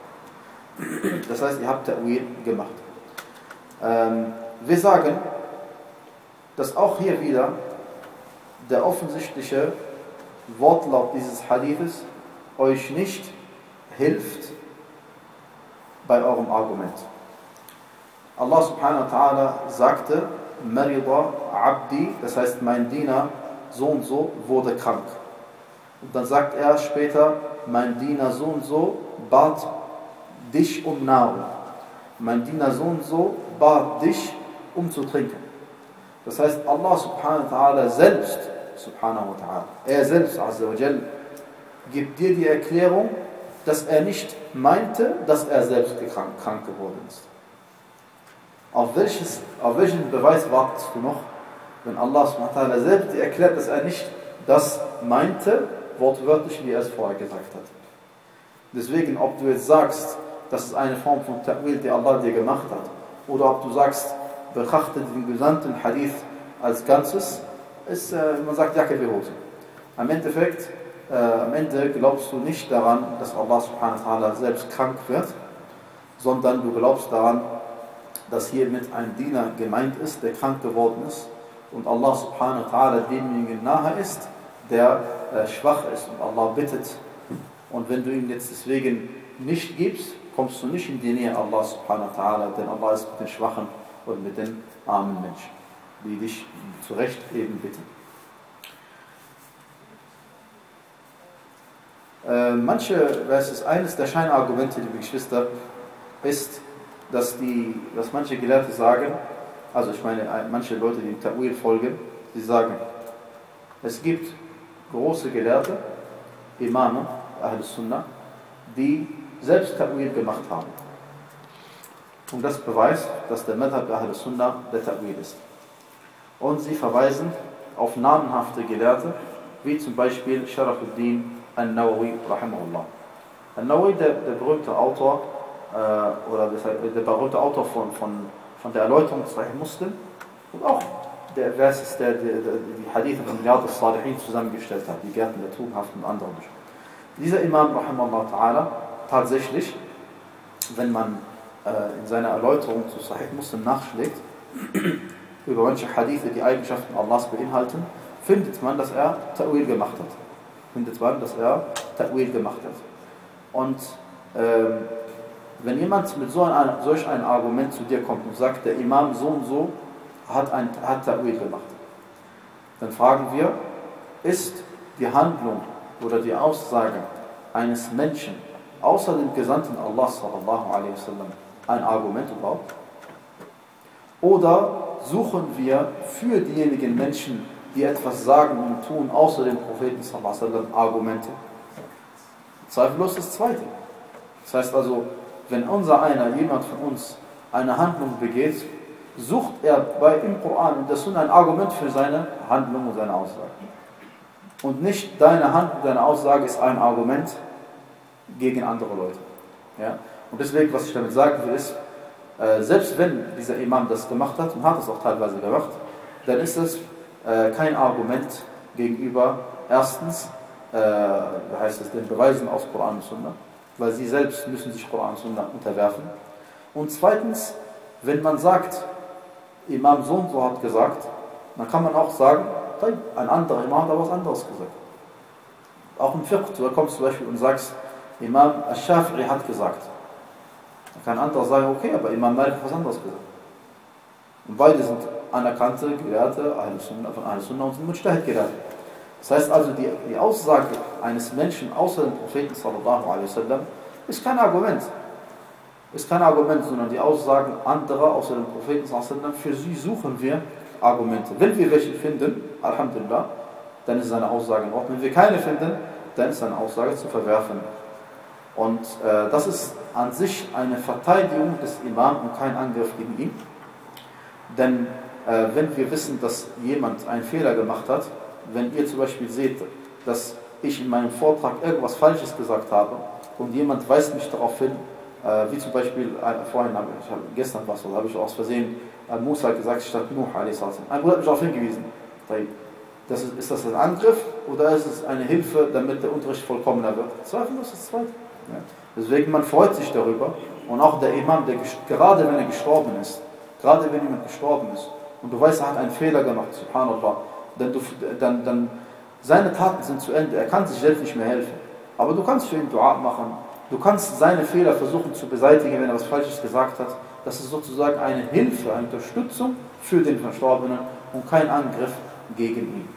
Das heißt, ihr habt Ta'wil gemacht. Ähm, wir sagen, dass auch hier wieder der offensichtliche Wortlaut dieses Hadithes euch nicht hilft bei eurem Argument. Allah subhanahu wa ta'ala sagte: Marida Abdi, das heißt, mein Diener so und so wurde krank. Und dann sagt er später: Mein Diener so und so bat dich um Nahrung. Mein Diener so und so bat dich um zu trinken. Das heißt, Allah subhanahu wa ta'ala selbst, subhanahu wa ta'ala, er selbst, azza wa jal, gibt dir die Erklärung, dass er nicht meinte, dass er selbst krank, krank geworden ist. Auf, welches, auf welchen Beweis wartest du noch, wenn Allah subhanahu wa ta'ala selbst dir erklärt, dass er nicht das meinte, wortwörtlich, wie er es vorher gesagt hat. Deswegen, ob du jetzt sagst, das ist eine Form von Ta'wil, die Allah dir gemacht hat, oder ob du sagst, betrachte den gesamten Hadith als Ganzes, ist, äh, man sagt, Jacke wie Hose. Am Endeffekt, äh, am Ende glaubst du nicht daran, dass Allah subhanahu wa ta'ala selbst krank wird, sondern du glaubst daran, dass hiermit ein Diener gemeint ist, der krank geworden ist und Allah subhanahu wa ta'ala demjenigen nahe ist, der äh, schwach ist und Allah bittet. Und wenn du ihm jetzt deswegen nicht gibst, kommst du nicht in die Nähe Allah subhanahu wa ta'ala, denn Allah ist mit den Schwachen und mit den armen Menschen, die dich zu Recht eben bitten. Äh, manche, es ist eines der Scheinargumente, liebe Geschwister, ist, dass, die, dass manche Gelehrte sagen, also ich meine, manche Leute, die dem Ta'wil folgen, sie sagen, es gibt große Gelehrte, Imame, Ahl Sunnah, die selbst Ta'wil gemacht haben. Und das beweist, dass der Madhab Ahl Sunnah der Ta'wil ist. Und sie verweisen auf namenhafte Gelehrte, wie zum Beispiel Sharafuddin al-Nawawi, rahimahullah. An-Nawawi, der, der berühmte Autor, äh, oder der berühmte Autor von, von, von der Erläuterung des Sahih Muslim, und auch der Vers ist, der, der, der die Hadith von Riyad al-Salihin zusammengestellt hat, die Gärten der Tugendhaften und anderen. Dieser Imam, rahimahullah ta'ala, tatsächlich, wenn man äh, in seiner Erläuterung zu Sahih Muslim nachschlägt, über manche Hadithe, die Eigenschaften Allahs beinhalten, findet man, dass er Ta'wil gemacht hat. Findet man, dass er Ta'wil gemacht hat. Und ähm, wenn jemand mit so ein, solch einem Argument zu dir kommt und sagt, der Imam so und so hat, ein, hat Ta'wil gemacht, dann fragen wir, ist die Handlung oder die Aussage eines Menschen außer dem Gesandten Allah sallallahu alaihi wasallam ein Argument überhaupt? Oder suchen wir für diejenigen Menschen, die etwas sagen und tun, außer dem Propheten sallallahu alaihi wasallam, Argumente? Zweifellos das Zweite. Das heißt also, wenn unser einer, jemand von uns, eine Handlung begeht, sucht er bei im Koran und der Sunna ein Argument für seine Handlung und seine Aussage. Und nicht deine Handlung, deine Aussage ist ein Argument gegen andere Leute. Ja? Und deswegen, was ich damit sagen will, ist, äh, selbst wenn dieser Imam das gemacht hat, und hat es auch teilweise gemacht, dann ist es äh, kein Argument gegenüber, erstens, äh, wie heißt es, den Beweisen aus Koran und Sunna, weil sie selbst müssen sich Koran und Sunna unterwerfen. Und zweitens, wenn man sagt, Imam so und so hat gesagt, dann kann man auch sagen, ein anderer Imam hat aber was anderes gesagt. Auch im Fiqh, du kommst zum Beispiel und sagst, Imam al-Shafi'i hat gesagt. Dann kann ein anderer sagen, okay, aber Imam Malik hat was anderes gesagt. Und beide sind anerkannte Gelehrte von Ahl-Sunnah und sind Mujtahid-Gelehrte. Das heißt also, die, die Aussage eines Menschen außer dem Propheten sallallahu alaihi wasallam ist kein Argument. Ist kein Argument, sondern die Aussagen anderer außer dem Propheten sallallahu alaihi wasallam, für sie suchen wir Argumente. Wenn wir welche finden, Alhamdulillah, dann ist seine Aussage in Ordnung. Wenn wir keine finden, dann ist seine Aussage zu verwerfen. Und äh, das ist an sich eine Verteidigung des Imam und kein Angriff gegen ihn. Denn äh, wenn wir wissen, dass jemand einen Fehler gemacht hat, wenn ihr zum Beispiel seht, dass ich in meinem Vortrag irgendwas Falsches gesagt habe und jemand weist mich darauf hin, äh, wie zum Beispiel, äh, vorhin habe ich, hab, gestern was, oder habe ich aus Versehen äh, Musa gesagt statt Nuh alaihi salam. Ein Bruder hat mich darauf hingewiesen. Das ist, ist das ein Angriff oder ist es eine Hilfe, damit der Unterricht vollkommener wird? Zweifellos ist das Zweite. Ja. Deswegen, man freut sich darüber. Und auch der Imam, der gerade wenn er gestorben ist, gerade wenn jemand gestorben ist und du weißt, er hat einen Fehler gemacht, subhanallah, dann, du, dann, dann seine Taten sind zu Ende, er kann sich selbst nicht mehr helfen. Aber du kannst für ihn Dua machen, du kannst seine Fehler versuchen zu beseitigen, wenn er was Falsches gesagt hat. Das ist sozusagen eine Hilfe, eine Unterstützung für den Verstorbenen und kein Angriff gegen ihn.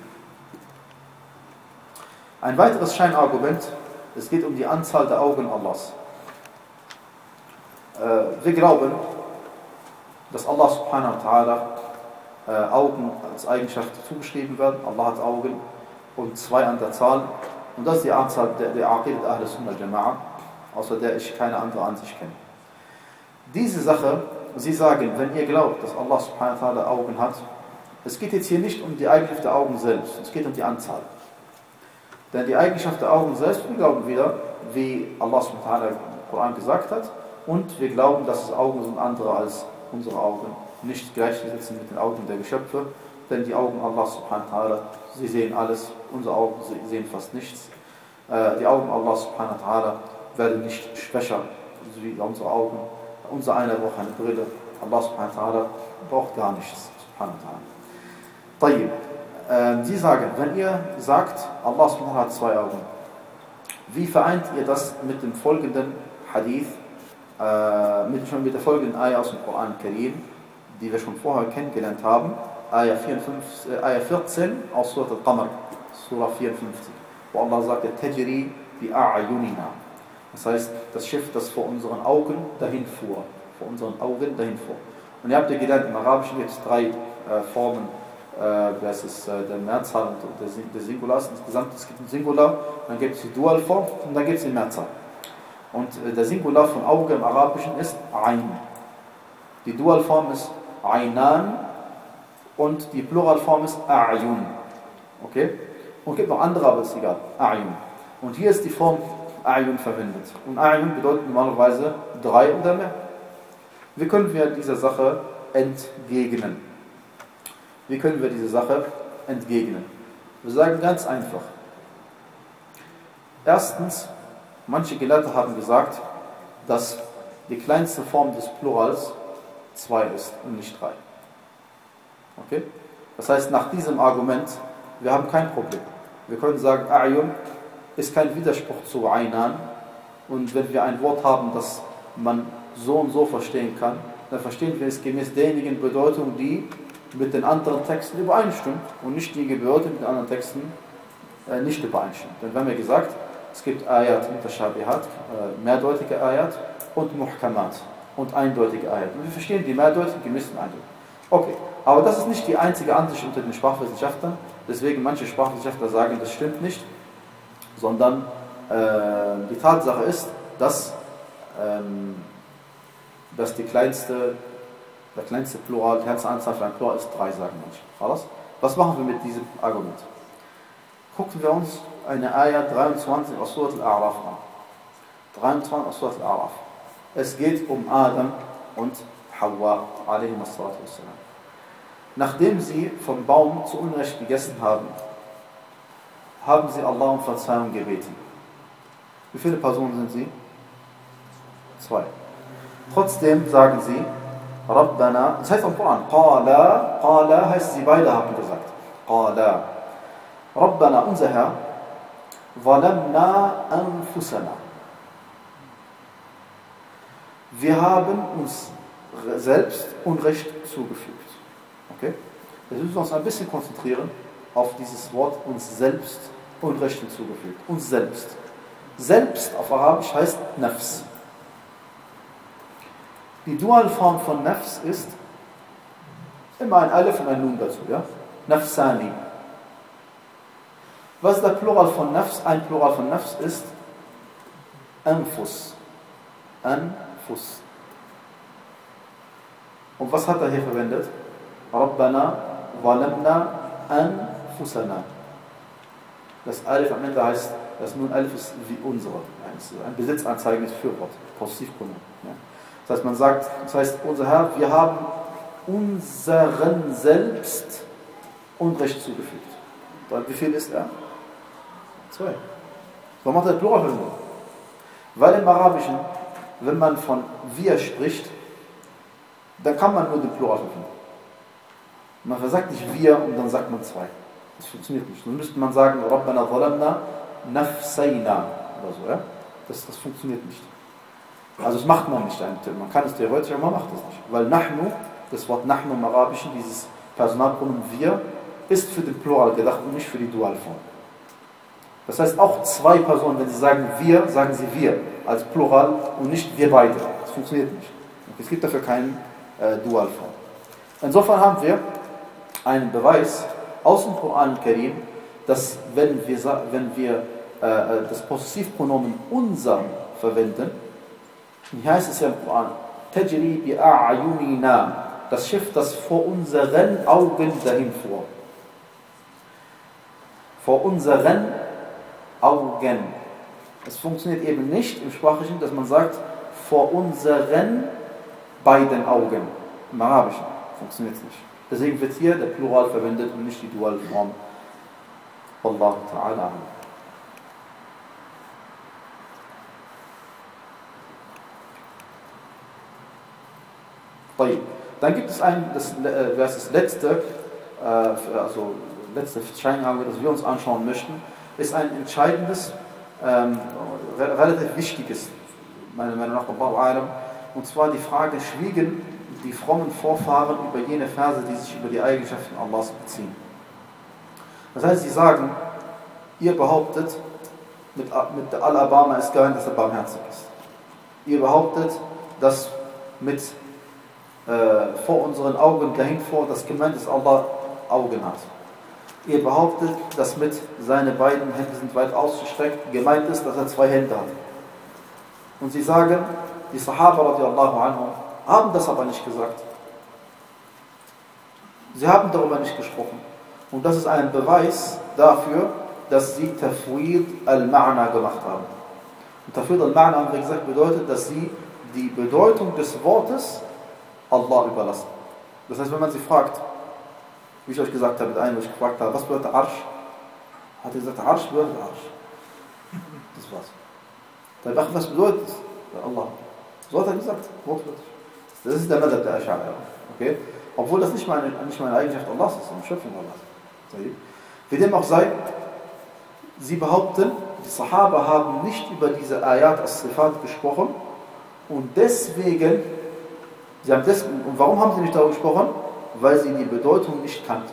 Ein weiteres Scheinargument, es geht um die Anzahl der Augen Allahs. Äh, wir glauben, dass Allah subhanahu wa ta'ala äh, Augen als Eigenschaft zugeschrieben werden. Allah hat Augen und zwei an der Zahl. Und das ist die Anzahl der, der Aqidat Ahl-Sunnah al-Jama'a, außer der ich keine andere Ansicht kenne. Diese Sache, Sie sagen, wenn ihr glaubt, dass Allah subhanahu wa ta'ala Augen hat, es geht jetzt hier nicht um die Eigenschaft der Augen selbst, es geht um die Anzahl. Denn die Eigenschaft der Augen selbst, wir glauben wieder, wie Allah subhanahu wa ta'ala im Koran gesagt hat, und wir glauben, dass es Augen sind andere als unsere Augen, nicht gleichzusetzen mit den Augen der Geschöpfe, denn die Augen Allah subhanahu wa ta'ala, sie sehen alles, unsere Augen sehen fast nichts. Die Augen Allah subhanahu wa ta'ala werden nicht schwächer, so wie unsere Augen. Unser einer braucht eine Brille, Allah subhanahu wa ta'ala braucht gar nichts, subhanahu wa ta'ala. Tayyib. Sie sagen, wenn ihr sagt, Allah subhanahu wa ta'ala hat zwei Augen, wie vereint ihr das mit dem folgenden Hadith, äh, mit, schon mit der folgenden Ayah aus dem Koran Karim, die wir schon vorher kennengelernt haben, Ayah, vierundfünfzig, äh, Ayah vierzehn aus Surat al-Qamar, Surah vierundfünfzig, wo Allah sagt, Tajri bi a'yunina. Das heißt, das Schiff, das vor unseren Augen dahin fuhr, vor unseren Augen dahin fuhr. Und ihr habt ja gelernt, im Arabischen gibt es drei äh, Formen, äh, das ist äh, der Mehrzahl und der, der Singular. Insgesamt es gibt ein Singular, dann gibt es die Dualform und dann gibt es die Mehrzahl. Und äh, der Singular von Auge im Arabischen ist Ain. Die Dualform ist Ainan und die Pluralform ist A'yun. Okay? Und es gibt noch andere, aber ist egal. A'yun. Und hier ist die Form A'yun verwendet. Und A'yun bedeutet normalerweise drei oder mehr. Wie können wir dieser Sache entgegnen? Wie können wir diese Sache entgegnen? Wir sagen ganz einfach. Erstens, manche Gelehrte haben gesagt, dass die kleinste Form des Plurals zwei ist und nicht drei. Okay? Das heißt, nach diesem Argument, wir haben kein Problem. Wir können sagen, A'yun ist kein Widerspruch zu Aynan. Und wenn wir ein Wort haben, das man so und so verstehen kann, dann verstehen wir es gemäß derjenigen Bedeutung, die mit den anderen Texten übereinstimmt und nicht die Bedeutung mit den anderen Texten äh, nicht übereinstimmt. Denn wir haben ja gesagt, es gibt Ayat, Mutashabihat, äh, mehrdeutige Ayat und Muhkamat und eindeutige Ayat. Und wir verstehen die mehrdeutigen gemäß den Eindeutig. Okay, aber das ist nicht die einzige Ansicht unter den Sprachwissenschaftlern. Deswegen manche Sprachwissenschaftler sagen, das stimmt nicht, sondern äh, die Tatsache ist, dass, ähm, dass die kleinste, der kleinste Plural, die kleinste Anzahl für ein Plural ist drei, sagen manche. Alles? Was machen wir mit diesem Argument? Gucken wir uns eine Ayah dreiundzwanzig aus Surat al-A'raf an. dreiundzwanzig aus Surat al-A'raf. Es geht um Adam und Hawa, alaihi wassalatu wassalam. Nachdem sie vom Baum zu Unrecht gegessen haben, haben sie Allah um Verzeihung gebeten. Wie viele Personen sind sie? Zwei. Trotzdem sagen sie, Rabbana, das heißt am Koran, Qala, Qala heißt, sie beide haben gesagt. Qala, Rabbana, unser Herr, Zalamna anfusana. Wir haben uns selbst Unrecht zugefügt. Okay? Wir müssen uns ein bisschen konzentrieren auf dieses Wort, uns selbst Unrecht hinzugefügt. Uns selbst. Selbst auf Arabisch heißt Nafs. Die Dualform von Nafs ist immer ein Alif und ein Nun dazu. Ja? Nafsani. Was ist der Plural von Nafs? Ein Plural von Nafs ist Anfus. Anfus. Und was hat er hier verwendet? Rabbana zalamna anfusana. Das Alif am Ende heißt, das Nun Alif ist wie unsere. Ein besitzanzeigendes Fürwort. Positivpronomen. Ja. Das heißt, man sagt, das heißt, unser Herr, wir haben unseren selbst Unrecht zugefügt. Wie viel ist er? Zwei. Warum macht er Plural verwendet? Weil im Arabischen, wenn man von wir spricht, dann kann man nur den Plural verwenden. Man sagt nicht wir und dann sagt man zwei. Das funktioniert nicht. Dann müsste man sagen, Rabbana zalamna nafsayna oder so. Ja? Das, das funktioniert nicht. Also das macht man nicht. Man kann es theoretisch, aber man macht es nicht. Weil Nahnu, das Wort Nahnu im Arabischen, dieses Personalpronomen wir, ist für den Plural gedacht und nicht für die Dualform. Das heißt, auch zwei Personen, wenn sie sagen wir, sagen sie wir als Plural und nicht wir beide. Das funktioniert nicht. Es gibt dafür keine äh, Dualform. Insofern haben wir einen Beweis aus dem Koran Karim, dass wenn wir, wenn wir äh, das Possessivpronomen unser verwenden, hier heißt es ja im Koran, Tajri bi a'yunina, das Schiff, das vor unseren Augen dahin fuhr. Vor unseren Augen. Es funktioniert eben nicht im Sprachlichen, dass man sagt, vor unseren beiden Augen. Im Arabischen funktioniert es nicht. Deswegen wird hier der Plural verwendet und nicht die Dualform. Allah Ta'ala. Dann gibt es ein, das, das, das letzte, also letzte Scheinhabe, das wir uns anschauen möchten, ist ein entscheidendes, ähm, relativ wichtiges, meiner Meinung nach, und zwar die Frage, schwiegen die frommen Vorfahren über jene Verse, die sich über die Eigenschaften Allahs beziehen. Das heißt, sie sagen, ihr behauptet, mit, mit Al-Abama ist gemeint, dass er barmherzig ist. Ihr behauptet, dass mit äh, vor unseren Augen dahin vor, dass gemeint ist, Allah Augen hat. Ihr behauptet, dass mit seine beiden Hände sind weit ausgestreckt, gemeint ist, dass er zwei Hände hat. Und sie sagen, die Sahaba radiallahu anhu haben das aber nicht gesagt. Sie haben darüber nicht gesprochen. Und das ist ein Beweis dafür, dass sie Tafwid al-Ma'na gemacht haben. Und Tafwid al-Ma'na, haben wir gesagt, bedeutet, dass sie die Bedeutung des Wortes Allah überlassen. Das heißt, wenn man sie fragt, wie ich euch gesagt habe, mit einem, wo ich gefragt habe, was bedeutet Arsch? Hat er gesagt, Arsch bedeutet Arsch. Das war's. Dann dachte ich, was bedeutet das? Allah. So hat er gesagt, wortwörtlich. Das ist der Madhab der Ash'ari. Okay? Obwohl das nicht meine, nicht meine Eigenschaft Allahs ist, sondern Schöpfung Allahs. Wie dem auch sei, sie behaupten, die Sahaba haben nicht über diese Ayat as-Sifat gesprochen und deswegen, sie haben des, und warum haben sie nicht darüber gesprochen? Weil sie die Bedeutung nicht kannten.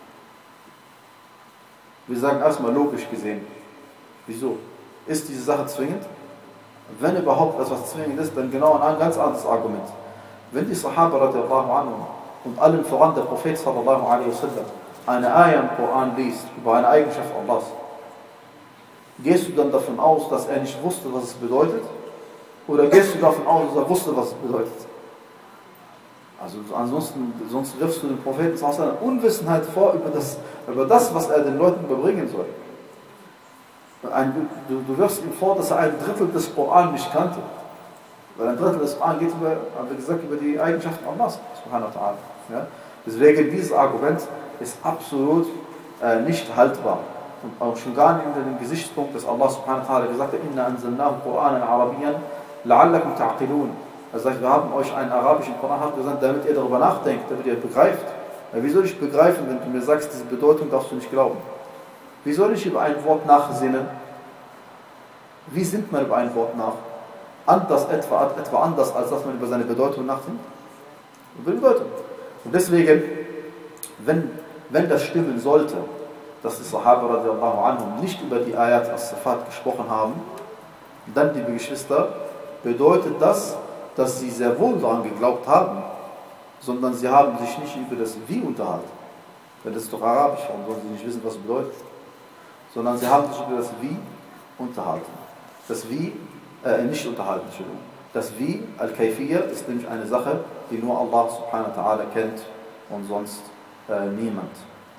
Wir sagen erstmal logisch gesehen. Wieso? Ist diese Sache zwingend? Wenn überhaupt etwas zwingend ist, dann genau ein ganz anderes Argument. Wenn die Sahaba radiallahu anhu und allen voran der Prophet sallallahu alaihi wasallam eine Ayah im Koran liest über eine Eigenschaft Allahs, gehst du dann davon aus, dass er nicht wusste, was es bedeutet? Oder gehst du davon aus, dass er wusste, was es bedeutet? Also ansonsten sonst wirfst du dem Propheten aus seiner Unwissenheit vor über das, über das, was er den Leuten überbringen soll. Ein, du, du wirfst ihm vor, dass er ein Drittel des Koran nicht kannte. Weil ein Drittel des Koran geht über, haben wir gesagt, über die Eigenschaften Allahs. Ja? Deswegen dieses Argument ist absolut äh, nicht haltbar. Und auch schon gar nicht unter dem Gesichtspunkt, dass Allah subhanahu wa ta'ala gesagt hat, Inna anzalnahu Qur'anan Arabiyyan la'allakum ta'qilun. Er sagt, wir haben euch einen arabischen Koran gesandt, damit ihr darüber nachdenkt, damit ihr begreift. Ja, wie soll ich begreifen, wenn du mir sagst, diese Bedeutung darfst du nicht glauben? Wie soll ich über ein Wort nachsinnen? Wie sinnt man über ein Wort nach? Anders, etwa, etwa anders, als dass man über seine Bedeutung nachsinnt? Über die Bedeutung. Und deswegen, wenn, wenn das stimmen sollte, dass die Sahaba radiallahu anhum nicht über die Ayat as-Sifat gesprochen haben, dann, liebe Geschwister, bedeutet das, dass sie sehr wohl daran geglaubt haben, sondern sie haben sich nicht über das Wie unterhalten. Denn das ist doch Arabisch, warum sollen sie nicht wissen, was es bedeutet? Sondern sie haben sich über das Wie unterhalten. Das Wie, äh, nicht unterhalten, Entschuldigung. Das Wie, Al-Kayfiyya, ist nämlich eine Sache, die nur Allah subhanahu wa ta'ala kennt und sonst äh, niemand.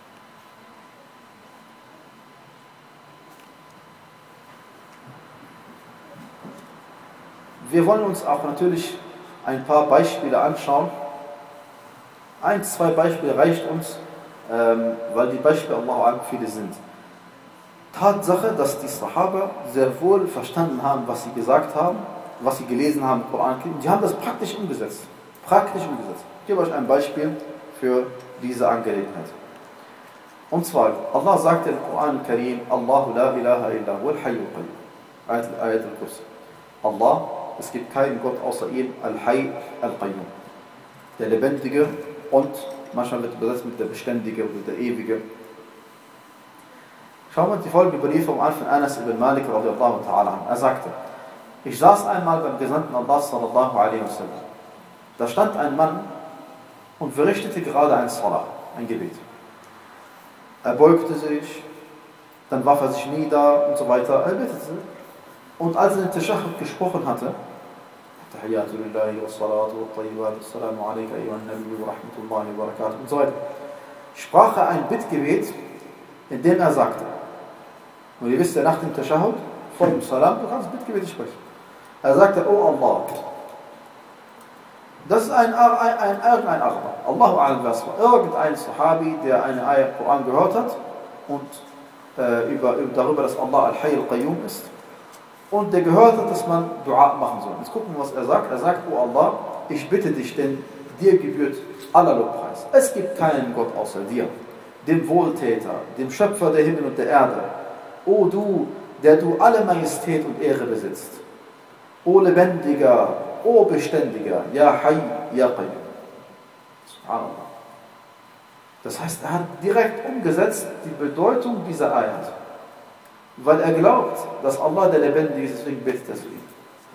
Wir wollen uns auch natürlich ein paar Beispiele anschauen. Ein, zwei Beispiele reicht uns, ähm, weil die Beispiele Allahu viele sind. Tatsache, dass die Sahaba sehr wohl verstanden haben, was sie gesagt haben, was sie gelesen haben im Koran. Die haben das praktisch umgesetzt. Praktisch umgesetzt. Ich gebe euch ein Beispiel für diese Angelegenheit. Und zwar, Allah sagt im Koran Karim, Allahu la ilaha illa huwal hayyul qayyum. Ayat al-Kursi. Allah, es gibt keinen Gott außer ihm, Al-Hayy Al-Qayyum. Der Lebendige und manchmal wird übersetzt mit der Beständige oder der Ewige. Schauen wir uns die folgende Überlieferung an von Anas ibn Malik radiallahu ta'ala an. Er sagte, ich saß einmal beim Gesandten Allah sallallahu alaihi wasallam. Da stand ein Mann und verrichtete gerade ein Salah, ein Gebet. Er beugte sich, dann warf er sich nieder und so weiter. Er betete. Und als er den Tashahhud gesprochen hatte, Tahiyyatu lillahi wa salatu wa tayyibat, assalamu alayka ayyuhan Nabi wa rahmatullahi wa barakatuh und so weiter, sprach er ein Bittgebet, in dem er sagte, und ihr wisst ja, nach dem Tashahhud, vor dem Salam, du kannst Bittgebet sprechen. Er sagte, oh Allah, das ist ein, ein, ein, irgendein Araber, Allahu a'lam was war, irgendein Sahabi, der eine Ayah im Koran gehört hat und äh, über, über, darüber, dass Allah Al-Hayy Al-Qayyum ist. Und der gehört hat, dass man Dua machen soll. Jetzt gucken wir, was er sagt. Er sagt, oh Allah, ich bitte dich, denn dir gebührt aller Lobpreis. Es gibt keinen Gott außer dir, dem Wohltäter, dem Schöpfer der Himmel und der Erde. O du, der du alle Majestät und Ehre besitzt. O Lebendiger, o Beständiger, Ja Hayy, Ja Qayyum. Subhanallah. Das heißt, er hat direkt umgesetzt die Bedeutung dieser Ayat. Weil er glaubt, dass Allah der Lebendige ist, deswegen betet er zu ihm.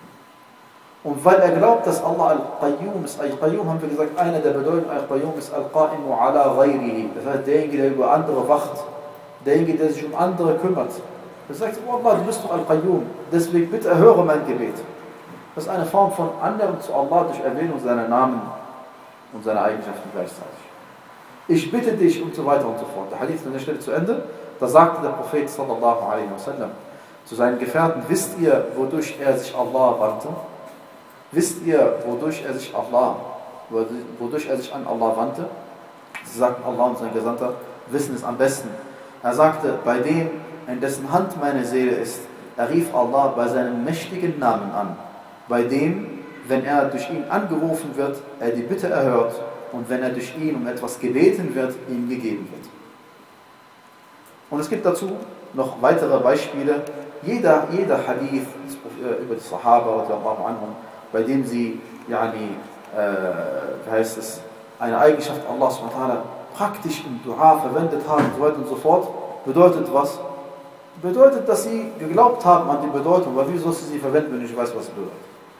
Und weil er glaubt, dass Allah Al-Qayyum ist, Al-Qayyum haben wir gesagt, einer der Bedeutungen Al-Qayyum ist Al-Qa'imu ala ghayrihi. Das heißt, derjenige, der über andere wacht, derjenige, der sich um andere kümmert. Er sagt, oh Allah, du bist doch Al-Qayyum, deswegen bitte erhöre mein Gebet. Das ist eine Form von Annäherung zu Allah durch Erwähnung seiner Namen und seiner Eigenschaften gleichzeitig. Ich bitte dich und so weiter und so fort. Der Hadith ist an der Stelle zu Ende. Da sagte der Prophet sallallahu alaihi wasallam zu seinen Gefährten: Wisst ihr, wodurch er sich Allah wandte? Wisst ihr, wodurch er sich Allah, wodurch er sich an Allah wandte? Sie sagten: Allah und sein Gesandter wissen es am besten. Er sagte: Bei dem, in dessen Hand meine Seele ist. Er rief Allah bei seinem mächtigen Namen an. Bei dem, wenn er durch ihn angerufen wird, er die Bitte erhört, und wenn er durch ihn um etwas gebeten wird, ihm gegeben wird. Und es gibt dazu noch weitere Beispiele. Jeder, jeder Hadith über die Sahaba, bei dem sie, yani, äh, wie heißt es, eine Eigenschaft Allah subhanahu wa ta'ala praktisch im Dua verwendet haben und so weiter und so fort, bedeutet was? Bedeutet, dass sie geglaubt haben an die Bedeutung, weil wie sollst du sie verwenden, wenn ich weiß, was sie bedeutet?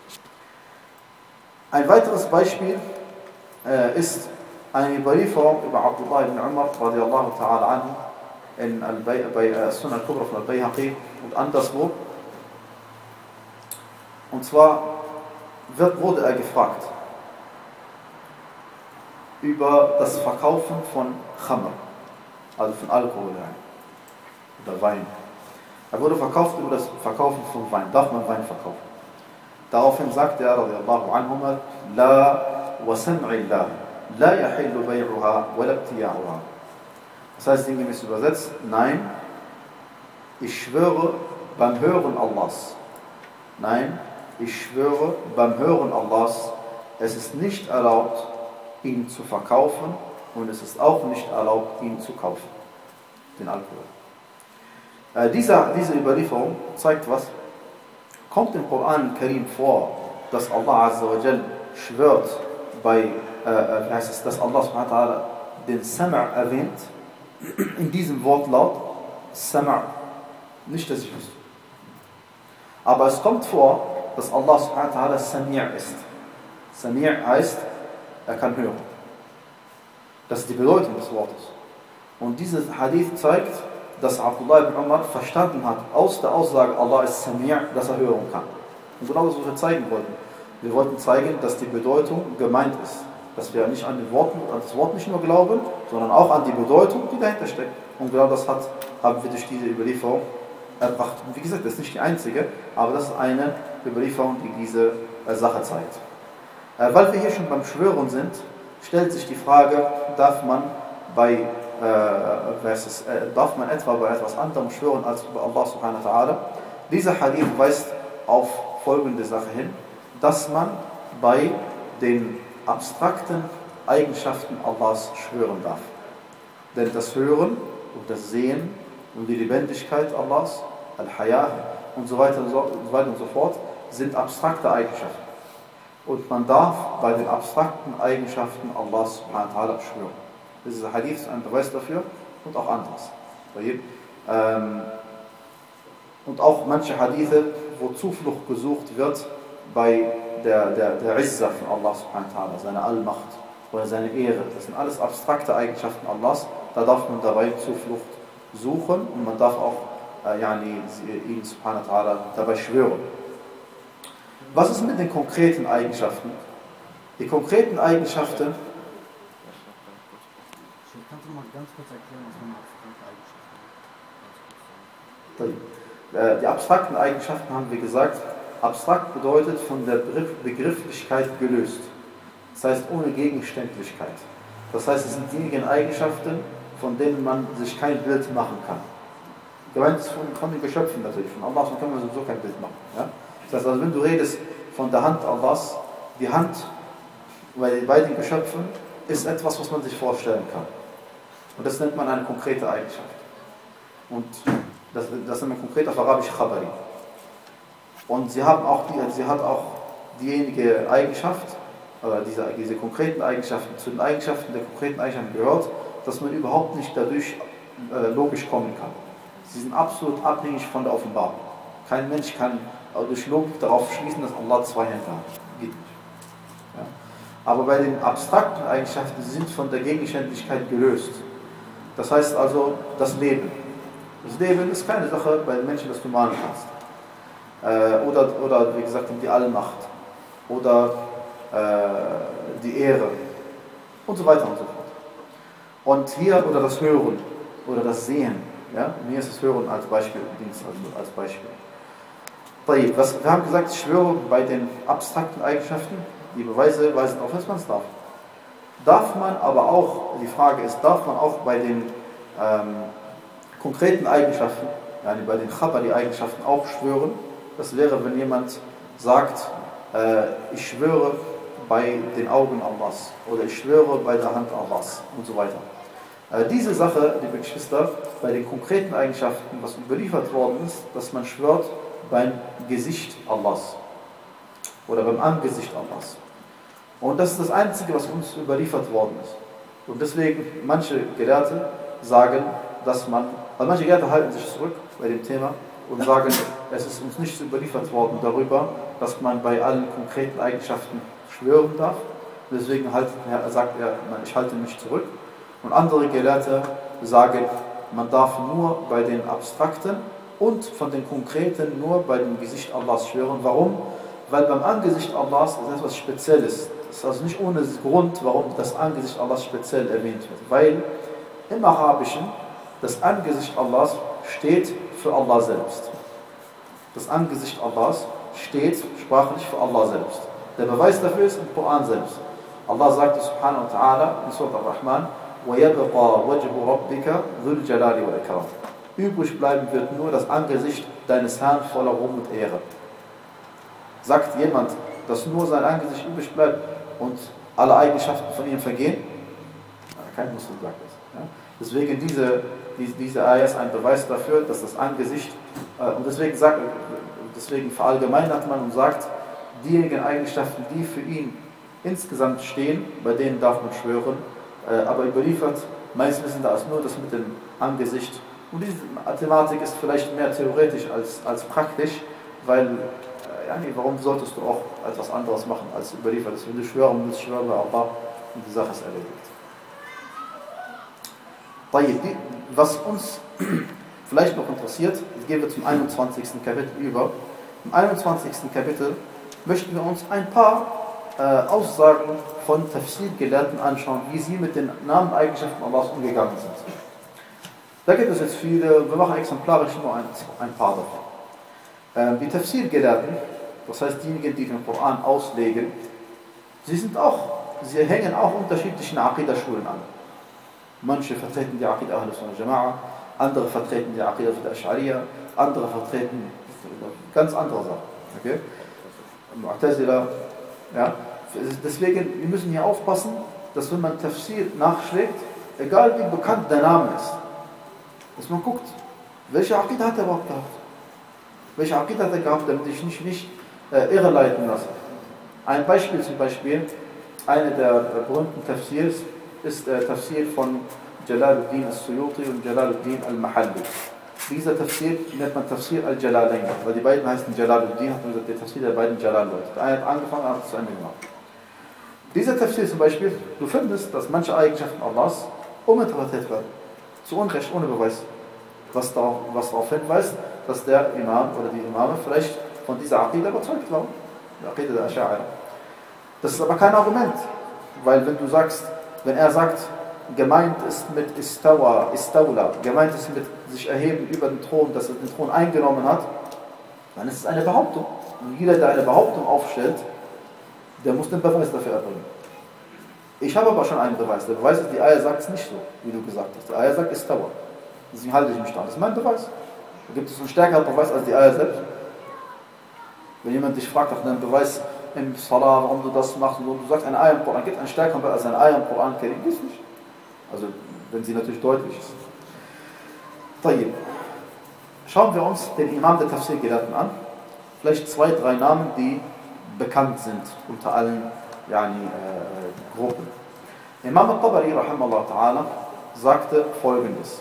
Ein weiteres Beispiel äh, ist eine Überlieferung über Abdullah ibn Umar radiallahu ta'ala anhu in bei Sunan al-Kubra von al-Bayhaqi und anderswo. Und zwar wird, wurde er gefragt über das Verkaufen von Khamr, also von Alkohol oder Wein. Er wurde verkauft über das Verkaufen von Wein. Darf man Wein verkaufen? Daraufhin sagte er, radiallahu anhuma, La wa sam'illah, la yahillu bay'uha wa la ibtiya'uha. Das heißt, sinngemäß übersetzt: Nein, ich schwöre beim Hören Allahs. Nein, ich schwöre beim Hören Allahs, es ist nicht erlaubt, ihn zu verkaufen, und es ist auch nicht erlaubt, ihn zu kaufen, den Alkohol. Äh, dieser, diese Überlieferung zeigt was? Kommt im Koran Karim vor, dass Allah Azza wa Jal schwört bei, äh, heißt es, dass Allah subhanahu wa ta'ala den Sam' erwähnt, in diesem Wortlaut, Sam', nicht, dass ich wüsste. Aber es kommt vor, dass Allah subhanahu wa ta'ala Sami' ist. Sami' heißt, er kann hören. Das ist die Bedeutung des Wortes. Und dieses Hadith zeigt, dass Abdullah ibn Umar verstanden hat, aus der Aussage Allah ist Sami', dass er hören kann. Und genau das, was wir zeigen wollten. Wir wollten zeigen, dass die Bedeutung gemeint ist. Dass wir nicht an, den Worten, an das Wort nicht nur glauben, sondern auch an die Bedeutung, die dahinter steckt. Und genau das hat, haben wir durch diese Überlieferung erbracht. Und wie gesagt, das ist nicht die einzige, aber das ist eine Überlieferung, die diese äh, Sache zeigt. Äh, weil wir hier schon beim Schwören sind, stellt sich die Frage, darf man bei äh, versus, äh, darf man etwa bei etwas anderem schwören als über Allah subhanahu wa ta'ala? Dieser Hadith weist auf folgende Sache hin, dass man bei den abstrakten Eigenschaften Allahs schwören darf. Denn das Hören und das Sehen und die Lebendigkeit Allahs, Al-Hayah und so weiter und so, weiter und so fort, sind abstrakte Eigenschaften. Und man darf bei den abstrakten Eigenschaften Allahs subhanahu wa ta'ala schwören. Dieser Hadith ist ein Beweis dafür und auch anderes. Ähm, und auch manche Hadithe, wo Zuflucht gesucht wird bei der, der, der Izzah von Allah subhanahu wa ta'ala, seine Allmacht oder seine Ehre. Das sind alles abstrakte Eigenschaften Allahs. Da darf man dabei Zuflucht suchen und man darf auch äh, yani, ihn subhanahu wa ta'ala dabei schwören. Was ist mit den konkreten Eigenschaften? Die konkreten Eigenschaften. Kannst du mal ganz kurz erklären, was man abstrakte Eigenschaften hat? Die abstrakten Eigenschaften haben wir gesagt. Abstrakt bedeutet von der Begrifflichkeit gelöst. Das heißt ohne Gegenständlichkeit. Das heißt, es sind diejenigen Eigenschaften, von denen man sich kein Bild machen kann. Gemeint ist von, von den Geschöpfen natürlich. Von Allah kann man sowieso kein Bild machen. Ja? Das heißt, also wenn du redest von der Hand Allahs, die Hand bei, bei den Geschöpfen ist etwas, was man sich vorstellen kann. Und das nennt man eine konkrete Eigenschaft. Und das, das nennt man konkret auf Arabisch Khabari. Und sie, haben auch die, sie hat auch diejenige Eigenschaft, oder diese, diese konkreten Eigenschaften, zu den Eigenschaften der konkreten Eigenschaften gehört, dass man überhaupt nicht dadurch äh, logisch kommen kann. Sie sind absolut abhängig von der Offenbarung. Kein Mensch kann durch Logik darauf schließen, dass Allah zwei Hände hat. Geht nicht. Ja. Aber bei den abstrakten Eigenschaften, sie sind von der Gegenständlichkeit gelöst. Das heißt also, das Leben. Das Leben ist keine Sache bei den Menschen, das du malen kannst. Äh, oder, oder, wie gesagt, die Allmacht. Oder äh, die Ehre. Und so weiter und so fort. Und hier, oder das Hören, oder das Sehen. Ja? Und hier ist das Hören als Beispiel, Dienst also als Beispiel. Was, wir haben gesagt, ich schwöre bei den abstrakten Eigenschaften, die Beweise weisen auf, dass man es darf. Darf man aber auch, die Frage ist, darf man auch bei den ähm, konkreten Eigenschaften, yani bei den Khabari-Eigenschaften auch schwören? Das wäre, wenn jemand sagt, äh, ich schwöre bei den Augen Allahs oder ich schwöre bei der Hand Allahs und so weiter. Äh, diese Sache, liebe Geschwister, bei den konkreten Eigenschaften, was überliefert worden ist, dass man schwört beim Gesicht Allahs oder beim Angesicht Allahs. Und das ist das Einzige, was uns überliefert worden ist. Und deswegen, manche Gelehrte sagen, dass man, also manche Gelehrte halten sich zurück bei dem Thema und sagen, es ist uns nichts überliefert worden darüber, dass man bei allen konkreten Eigenschaften schwören darf. Deswegen halt, sagt er, ich halte mich zurück. Und andere Gelehrte sagen, man darf nur bei den abstrakten und von den Konkreten nur bei dem Gesicht Allahs schwören. Warum? Weil beim Angesicht Allahs ist etwas Spezielles. Das ist also nicht ohne Grund, warum das Angesicht Allahs speziell erwähnt wird. Weil im Arabischen das Angesicht Allahs steht für Allah selbst. Das Angesicht Allahs steht sprachlich für Allah selbst. Der Beweis dafür ist im Koran selbst. Allah sagt subhanahu wa ta'ala in Surat Ar-Rahman, وَيَبْقَى وَجْهُ رَبِّكَ ذُو الْجَلَالِ وَالْإِكْرَامِ. Übrig bleiben wird nur das Angesicht deines Herrn voller Ruhm und Ehre. Sagt jemand, dass nur sein Angesicht übrig bleibt und alle Eigenschaften von ihm vergehen? Kein Muslim sagt das. Ja? Deswegen diese, diese, diese Ayah ist ein Beweis dafür, dass das Angesicht, äh, und deswegen, sagt, deswegen verallgemeinert man und sagt, diejenigen Eigenschaften, die für ihn insgesamt stehen, bei denen darf man schwören, äh, aber überliefert, meist wissen da als nur das mit dem Angesicht. Und diese Thematik ist vielleicht mehr theoretisch als, als praktisch, weil, äh, ja, nee, warum solltest du auch etwas anderes machen als überliefert? Wenn du schwören willst, schwören bei Allah und die Sache ist erledigt. Was uns vielleicht noch interessiert, gehen wir zum einundzwanzigsten Kapitel über. Im einundzwanzigsten Kapitel möchten wir uns ein paar äh, Aussagen von Tafsir-Gelehrten anschauen, wie sie mit den Namen und Eigenschaften Allahs umgegangen sind. Da gibt es jetzt viele, wir machen exemplarisch nur ein, ein paar davon. Ähm, die Tafsir-Gelehrten, das heißt diejenigen, die den Koran auslegen, sie sind auch, sie hängen auch unterschiedlichen Aqidah-Schulen an. Manche vertreten die Aqidah Ahlus Sunnah Jama'a, andere vertreten die Aqidah der Ash'ariyya, andere vertreten ganz andere Sachen. Okay? Mu'tazila, ja. Deswegen, wir müssen hier aufpassen, dass wenn man Tafsir nachschlägt, egal wie bekannt der Name ist, dass man guckt, welche Aqidah hat er überhaupt gehabt? Welche Aqidah hat er gehabt, damit ich mich nicht äh, irreleiten lasse? Ein Beispiel zum Beispiel, eine der äh, berühmten Tafsirs ist der Tafsir von Jalaluddin al-Suyuti und Jalaluddin al-Mahalli. Dieser Tafsir nennt man Tafsir al-Jalalain, weil die beiden heißen Jalaluddin, hat man gesagt, der Tafsir der beiden Jalal-Leute. Der eine hat angefangen, der andere hat zu Ende gemacht. Dieser Tafsir zum Beispiel, du findest, dass manche Eigenschaften Allahs uminterpretiert werden. Zu Unrecht, ohne Beweis. Was, da, was darauf hinweist, dass der Imam oder die Imame vielleicht von dieser Aqidah überzeugt waren. Die Aqidah der Ash'ari. Das ist aber kein Argument. Weil wenn du sagst, wenn er sagt, gemeint ist mit Istawa, Istawla, gemeint ist mit sich erheben über den Thron, dass er den Thron eingenommen hat, dann ist es eine Behauptung. Und jeder, der eine Behauptung aufstellt, der muss den Beweis dafür erbringen. Ich habe aber schon einen Beweis. Der Beweis ist, die Ayah sagt es nicht so, wie du gesagt hast. Die Ayah sagt Istawa. Deswegen halte ich mich dran. Das ist mein Beweis. Da gibt es einen stärkeren Beweis als die Ayah selbst. Wenn jemand dich fragt nach einem Beweis im Salah, warum du das machst, und du sagst, eine Ayah im Koran, gibt es einen stärkeren Beweis als eine Ayah im Koran, gibt es nicht. Also, wenn sie natürlich deutlich ist. Tayyib. Schauen wir uns den Imam der Tafsir-Gelehrten an. Vielleicht zwei, drei Namen, die bekannt sind unter allen yani, äh, Gruppen. Imam al-Tabari, rahimahullah ta'ala, sagte Folgendes.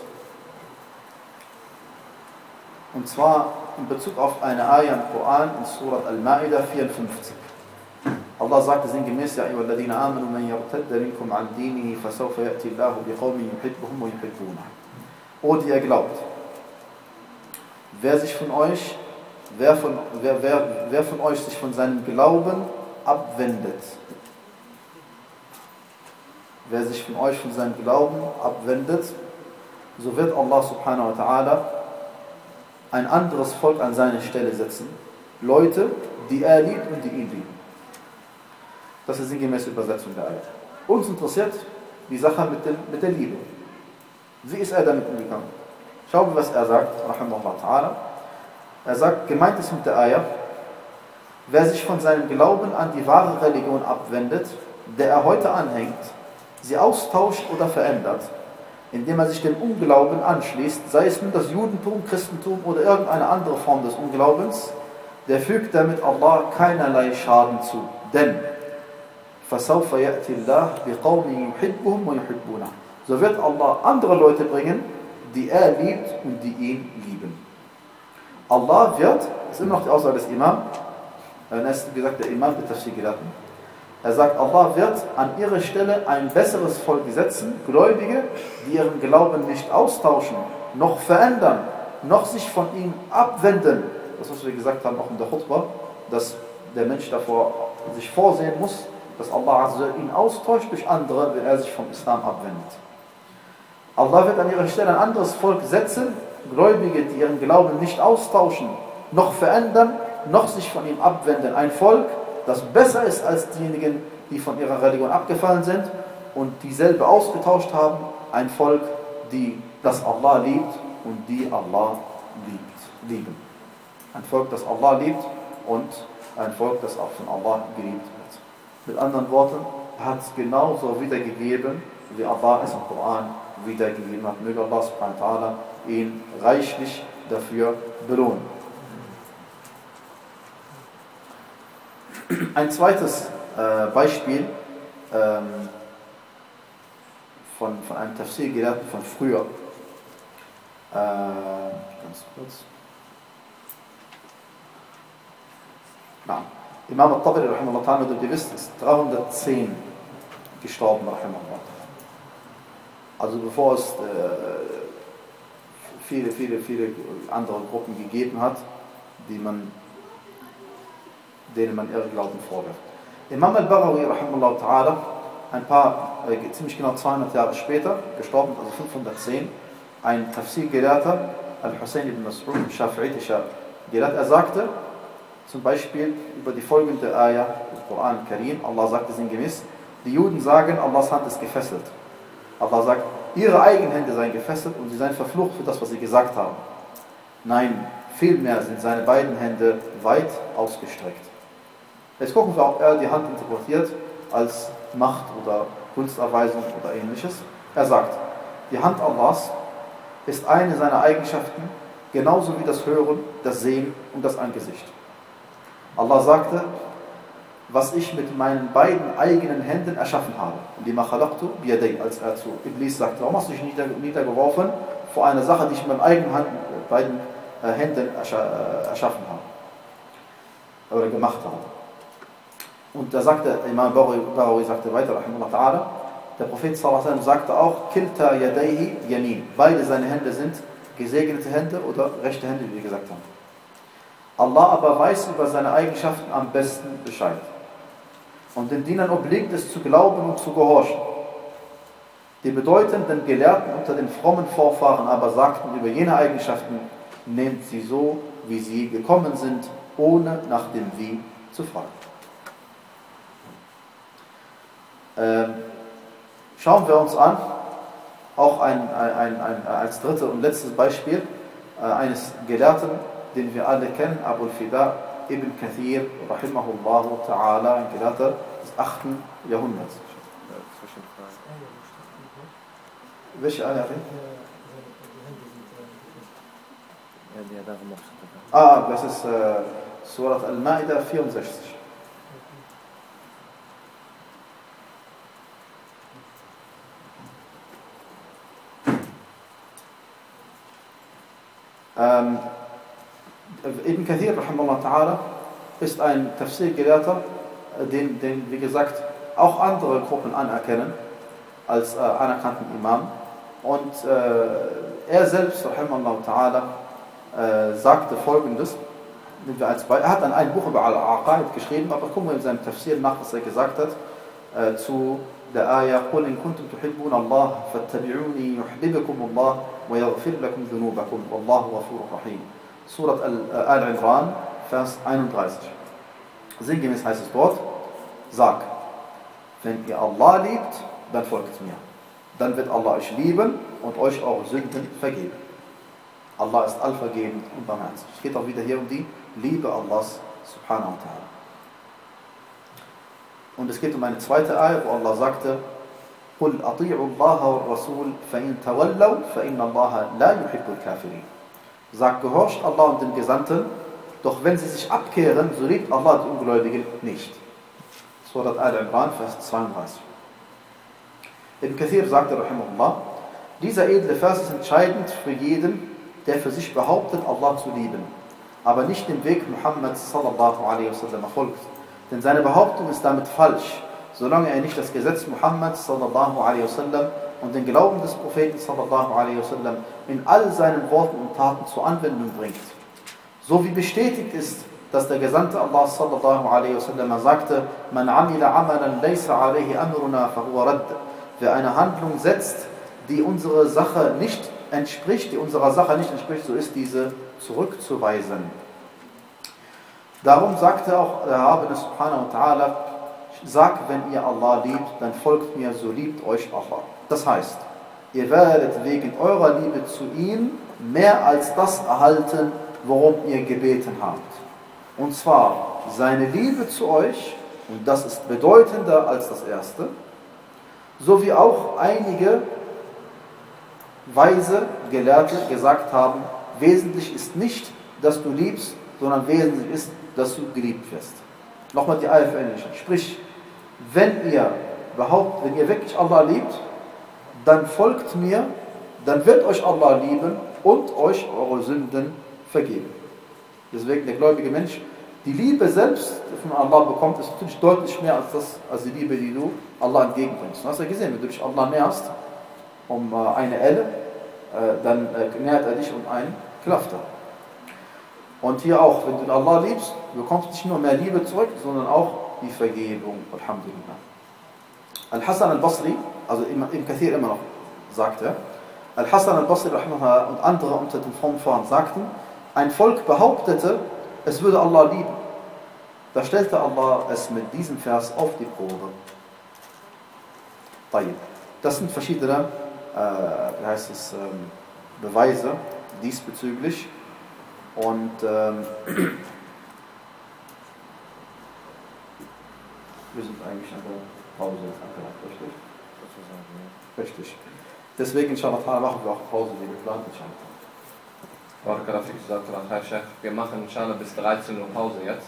Und zwar in Bezug auf eine Ayah im Koran in Surat Al-Ma'idah vierundfünfzig. Allah sagte sinngemäß, ja, أَيُّهَا الَّذِينَ آمَنُوا مَنْ يَرْتَدَّ مِنْكُمْ عَنْ دِينِهِ فَسَوْفَ يَأْتِي اللَّهُ بِقَوْمٍ يُحِبُّهُمْ وَيُحِبُّونَهُ. O, die ihr glaubt, wer sich von euch, wer von, wer, wer, wer von euch sich von seinem Glauben abwendet, wer sich von euch von seinem Glauben abwendet, so wird Allah subhanahu wa ta'ala ein anderes Volk an seine Stelle setzen. Leute, die er liebt und die ihn lieben. Das ist sinngemäße Übersetzung der Ayat. Uns interessiert die Sache mit, dem, mit der Liebe. Wie ist er damit umgegangen? Schauen wir, was er sagt, rahimahullah ta'ala. Er sagt, gemeint ist mit der Ayat, wer sich von seinem Glauben an die wahre Religion abwendet, der er heute anhängt, sie austauscht oder verändert, indem er sich dem Unglauben anschließt, sei es nun das Judentum, Christentum oder irgendeine andere Form des Unglaubens, der fügt damit Allah keinerlei Schaden zu. Denn فَسَوْفَ يَأْتِ اللَّهِ بِقَوْمٍ يُحِبُّهُمْ وَيُحِبُّونَهُ So wird Allah andere Leute bringen, die er liebt und die ihn lieben. Allah wird, das ist immer noch die Aussage des Imam, er ist wie gesagt der Imam der Tafsir-Gelehrten, er sagt, Allah wird an ihre Stelle ein besseres Volk setzen, Gläubige, die ihren Glauben nicht austauschen, noch verändern, noch sich von ihm abwenden. Das, was wir gesagt haben, auch in der Khutbah, dass der Mensch davor sich vorsehen muss, dass Allah ihn austauscht durch andere, wenn er sich vom Islam abwendet. Allah wird an ihrer Stelle ein anderes Volk setzen, Gläubige, die ihren Glauben nicht austauschen, noch verändern, noch sich von ihm abwenden. Ein Volk, das besser ist als diejenigen, die von ihrer Religion abgefallen sind und dieselbe ausgetauscht haben. Ein Volk, die das Allah liebt und die Allah liebt, lieben. Ein Volk, das Allah liebt und ein Volk, das auch von Allah geliebt wird. Mit anderen Worten, er hat es genauso wiedergegeben, wie Allah es im Koran wiedergegeben hat. Möge Allah subhanahu wa ta'ala ihn reichlich dafür belohnen. Ein zweites äh, Beispiel ähm, von, von einem Tafsir-Gelehrten von früher. Äh, ganz kurz. Na, Imam al-Tabari, rahimahullah ta'ala, wie ihr wisst, ist dreihundertzehn gestorben, rahimahullah. Also bevor es äh, viele, viele, viele andere Gruppen gegeben hat, die man, denen man Irrglauben vorwirft. Imam al-Baghawi, rahimahullah ta'ala, ein paar, äh, ziemlich genau zweihundert Jahre später, gestorben, also fünfhundertzehn, ein Tafsir-Gelehrter, Al-Hussein ibn Mas'ud, schafi'itischer Gelehrter, er sagte, zum Beispiel über die folgende Ayah im Koran Karim, Allah sagt sinngemäß, die Juden sagen, Allahs Hand ist gefesselt. Allah sagt, ihre eigenen Hände seien gefesselt und sie seien verflucht für das, was sie gesagt haben. Nein, vielmehr sind seine beiden Hände weit ausgestreckt. Jetzt gucken wir, ob er die Hand interpretiert als Macht oder Gunsterweisung oder ähnliches. Er sagt, die Hand Allahs ist eine seiner Eigenschaften, genauso wie das Hören, das Sehen und das Angesicht. Allah sagte, was ich mit meinen beiden eigenen Händen erschaffen habe. Lima khalaqtu biyadayya, als er zu Iblis sagte, warum hast du dich nieder, niedergeworfen vor einer Sache, die ich mit meinen eigenen Hand, beiden äh, Händen erschaffen habe oder gemacht habe. Und da sagte Imam Baghawi sagte weiter, rahimahullah ta'ala, der Prophet sallallahu alaihi wasallam sagte auch, kilta yadayhi yamin, beide seine Hände sind gesegnete Hände oder rechte Hände, wie wir gesagt haben. Allah aber weiß über seine Eigenschaften am besten Bescheid. Und den Dienern obliegt es zu glauben und zu gehorchen. Die bedeutenden Gelehrten unter den frommen Vorfahren aber sagten über jene Eigenschaften, nehmt sie so, wie sie gekommen sind, ohne nach dem Wie zu fragen. Ähm, schauen wir uns an, auch ein, ein, ein, ein, als drittes und letztes Beispiel äh, eines Gelehrten, den wir alle kennen, Abu al-Fida ibn Kathir, rahimahullahu ta'ala, ein Gelehrter des achten Jahrhunderts. Welche Ayah? Ah, das ist äh, Surat Al-Ma'idah vierundsechzig. Ähm, Ibn Kathir, rahimahullah ta'ala, ist ein Tafsir-Gelehrter, den, den, wie gesagt, auch andere Gruppen anerkennen als äh, anerkannten Imam. Und äh, er selbst, rahimahullah ta'ala, äh, sagte Folgendes, nehmen wir als Beispiel. Er hat dann ein Buch über Al-Aqaid geschrieben, aber gucken wir in seinem Tafsir nach, was er gesagt hat, äh, zu der Ayah قُلْ إِن كُنتُمْ تُحِبُّونَ اللَّهَ فَاتَّبِعُونِي يُحْبِبْكُمُ اللَّهُ وَيَغْفِرْ لَكُمْ ذُنُوبَكُمْ وَاللَّهُ غَفُورٌ رَحِيمٌ. Surat Al-Imran, Vers einunddreißig. Sinngemäß heißt es dort, sag, wenn ihr Allah liebt, dann folgt mir. Dann wird Allah euch lieben und euch eure Sünden vergeben. Allah ist allvergebend und barmherzig. Es geht auch wieder hier um die Liebe Allahs subhanahu wa ta'ala. Und es geht um eine zweite Ayah, wo Allah sagte, قُلْ أَطِيعُوا اللَّهَ وَالرَّسُولَ فَإِن تَوَلَّوْا فَإِنَّ اللَّهَ لَا يُحِبُّ الْكَافِرِينَ. Sagt, gehorcht Allah und den Gesandten, doch wenn sie sich abkehren, so liebt Allah die Ungläubigen nicht. Surat Al-Imran, Vers zweiunddreißig. Ibn Kathir sagte, rahimahullah, dieser edle Vers ist entscheidend für jeden, der für sich behauptet, Allah zu lieben, aber nicht den Weg Muhammads sallallahu alaihi wasallam folgt. Denn seine Behauptung ist damit falsch, solange er nicht das Gesetz Muhammads sallallahu alaihi wasallam und den Glauben des Propheten sallallahu alaihi wasallam in all seinen Worten und Taten zur Anwendung bringt. So wie bestätigt ist, dass der Gesandte Allah sallallahu alaihi wasallam sagte, Man amila amalan laysa alayhi amruna fahuwa radd. Wer eine Handlung setzt, die unsere Sache nicht entspricht, die unserer Sache nicht entspricht, so ist diese zurückzuweisen. Darum sagte auch der Erhabene subhanahu wa ta'ala, sag, wenn ihr Allah liebt, dann folgt mir, so liebt euch Allah. Das heißt, ihr werdet wegen eurer Liebe zu ihm mehr als das erhalten, worum ihr gebeten habt. Und zwar seine Liebe zu euch, und das ist bedeutender als das erste, so wie auch einige weise Gelehrte gesagt haben, wesentlich ist nicht, dass du liebst, sondern wesentlich ist, dass du geliebt wirst. Nochmal die Ayah verinnerlichen. Sprich, wenn ihr behauptet, wenn ihr wirklich Allah liebt, dann folgt mir, dann wird euch Allah lieben und euch eure Sünden vergeben. Deswegen der gläubige Mensch, die Liebe selbst, die von Allah bekommt, ist natürlich deutlich mehr als, das, als die Liebe, die du Allah entgegenbringst. Du hast ja gesehen, wenn du dich Allah näherst um eine Elle, dann nähert er dich um einen Klafter. Und hier auch, wenn du Allah liebst, du bekommst nicht nur mehr Liebe zurück, sondern auch die Vergebung. Alhamdulillah. Al-Hasan al-Basri, also im Kathir immer noch, sagt er, Al-Hasan al-Basri und andere unter den frommen Fahren sagten, ein Volk behauptete, es würde Allah lieben. Da stellte Allah es mit diesem Vers auf die Probe. Das sind verschiedene äh, wie heißt es, ähm, Beweise diesbezüglich. Und ähm, wir sind eigentlich an der Pause jetzt angelangt, richtig? Richtig. Deswegen, inshallah, machen wir auch Pause, wie geplant, inshallah. Wir machen inshallah bis dreizehn Uhr Pause jetzt.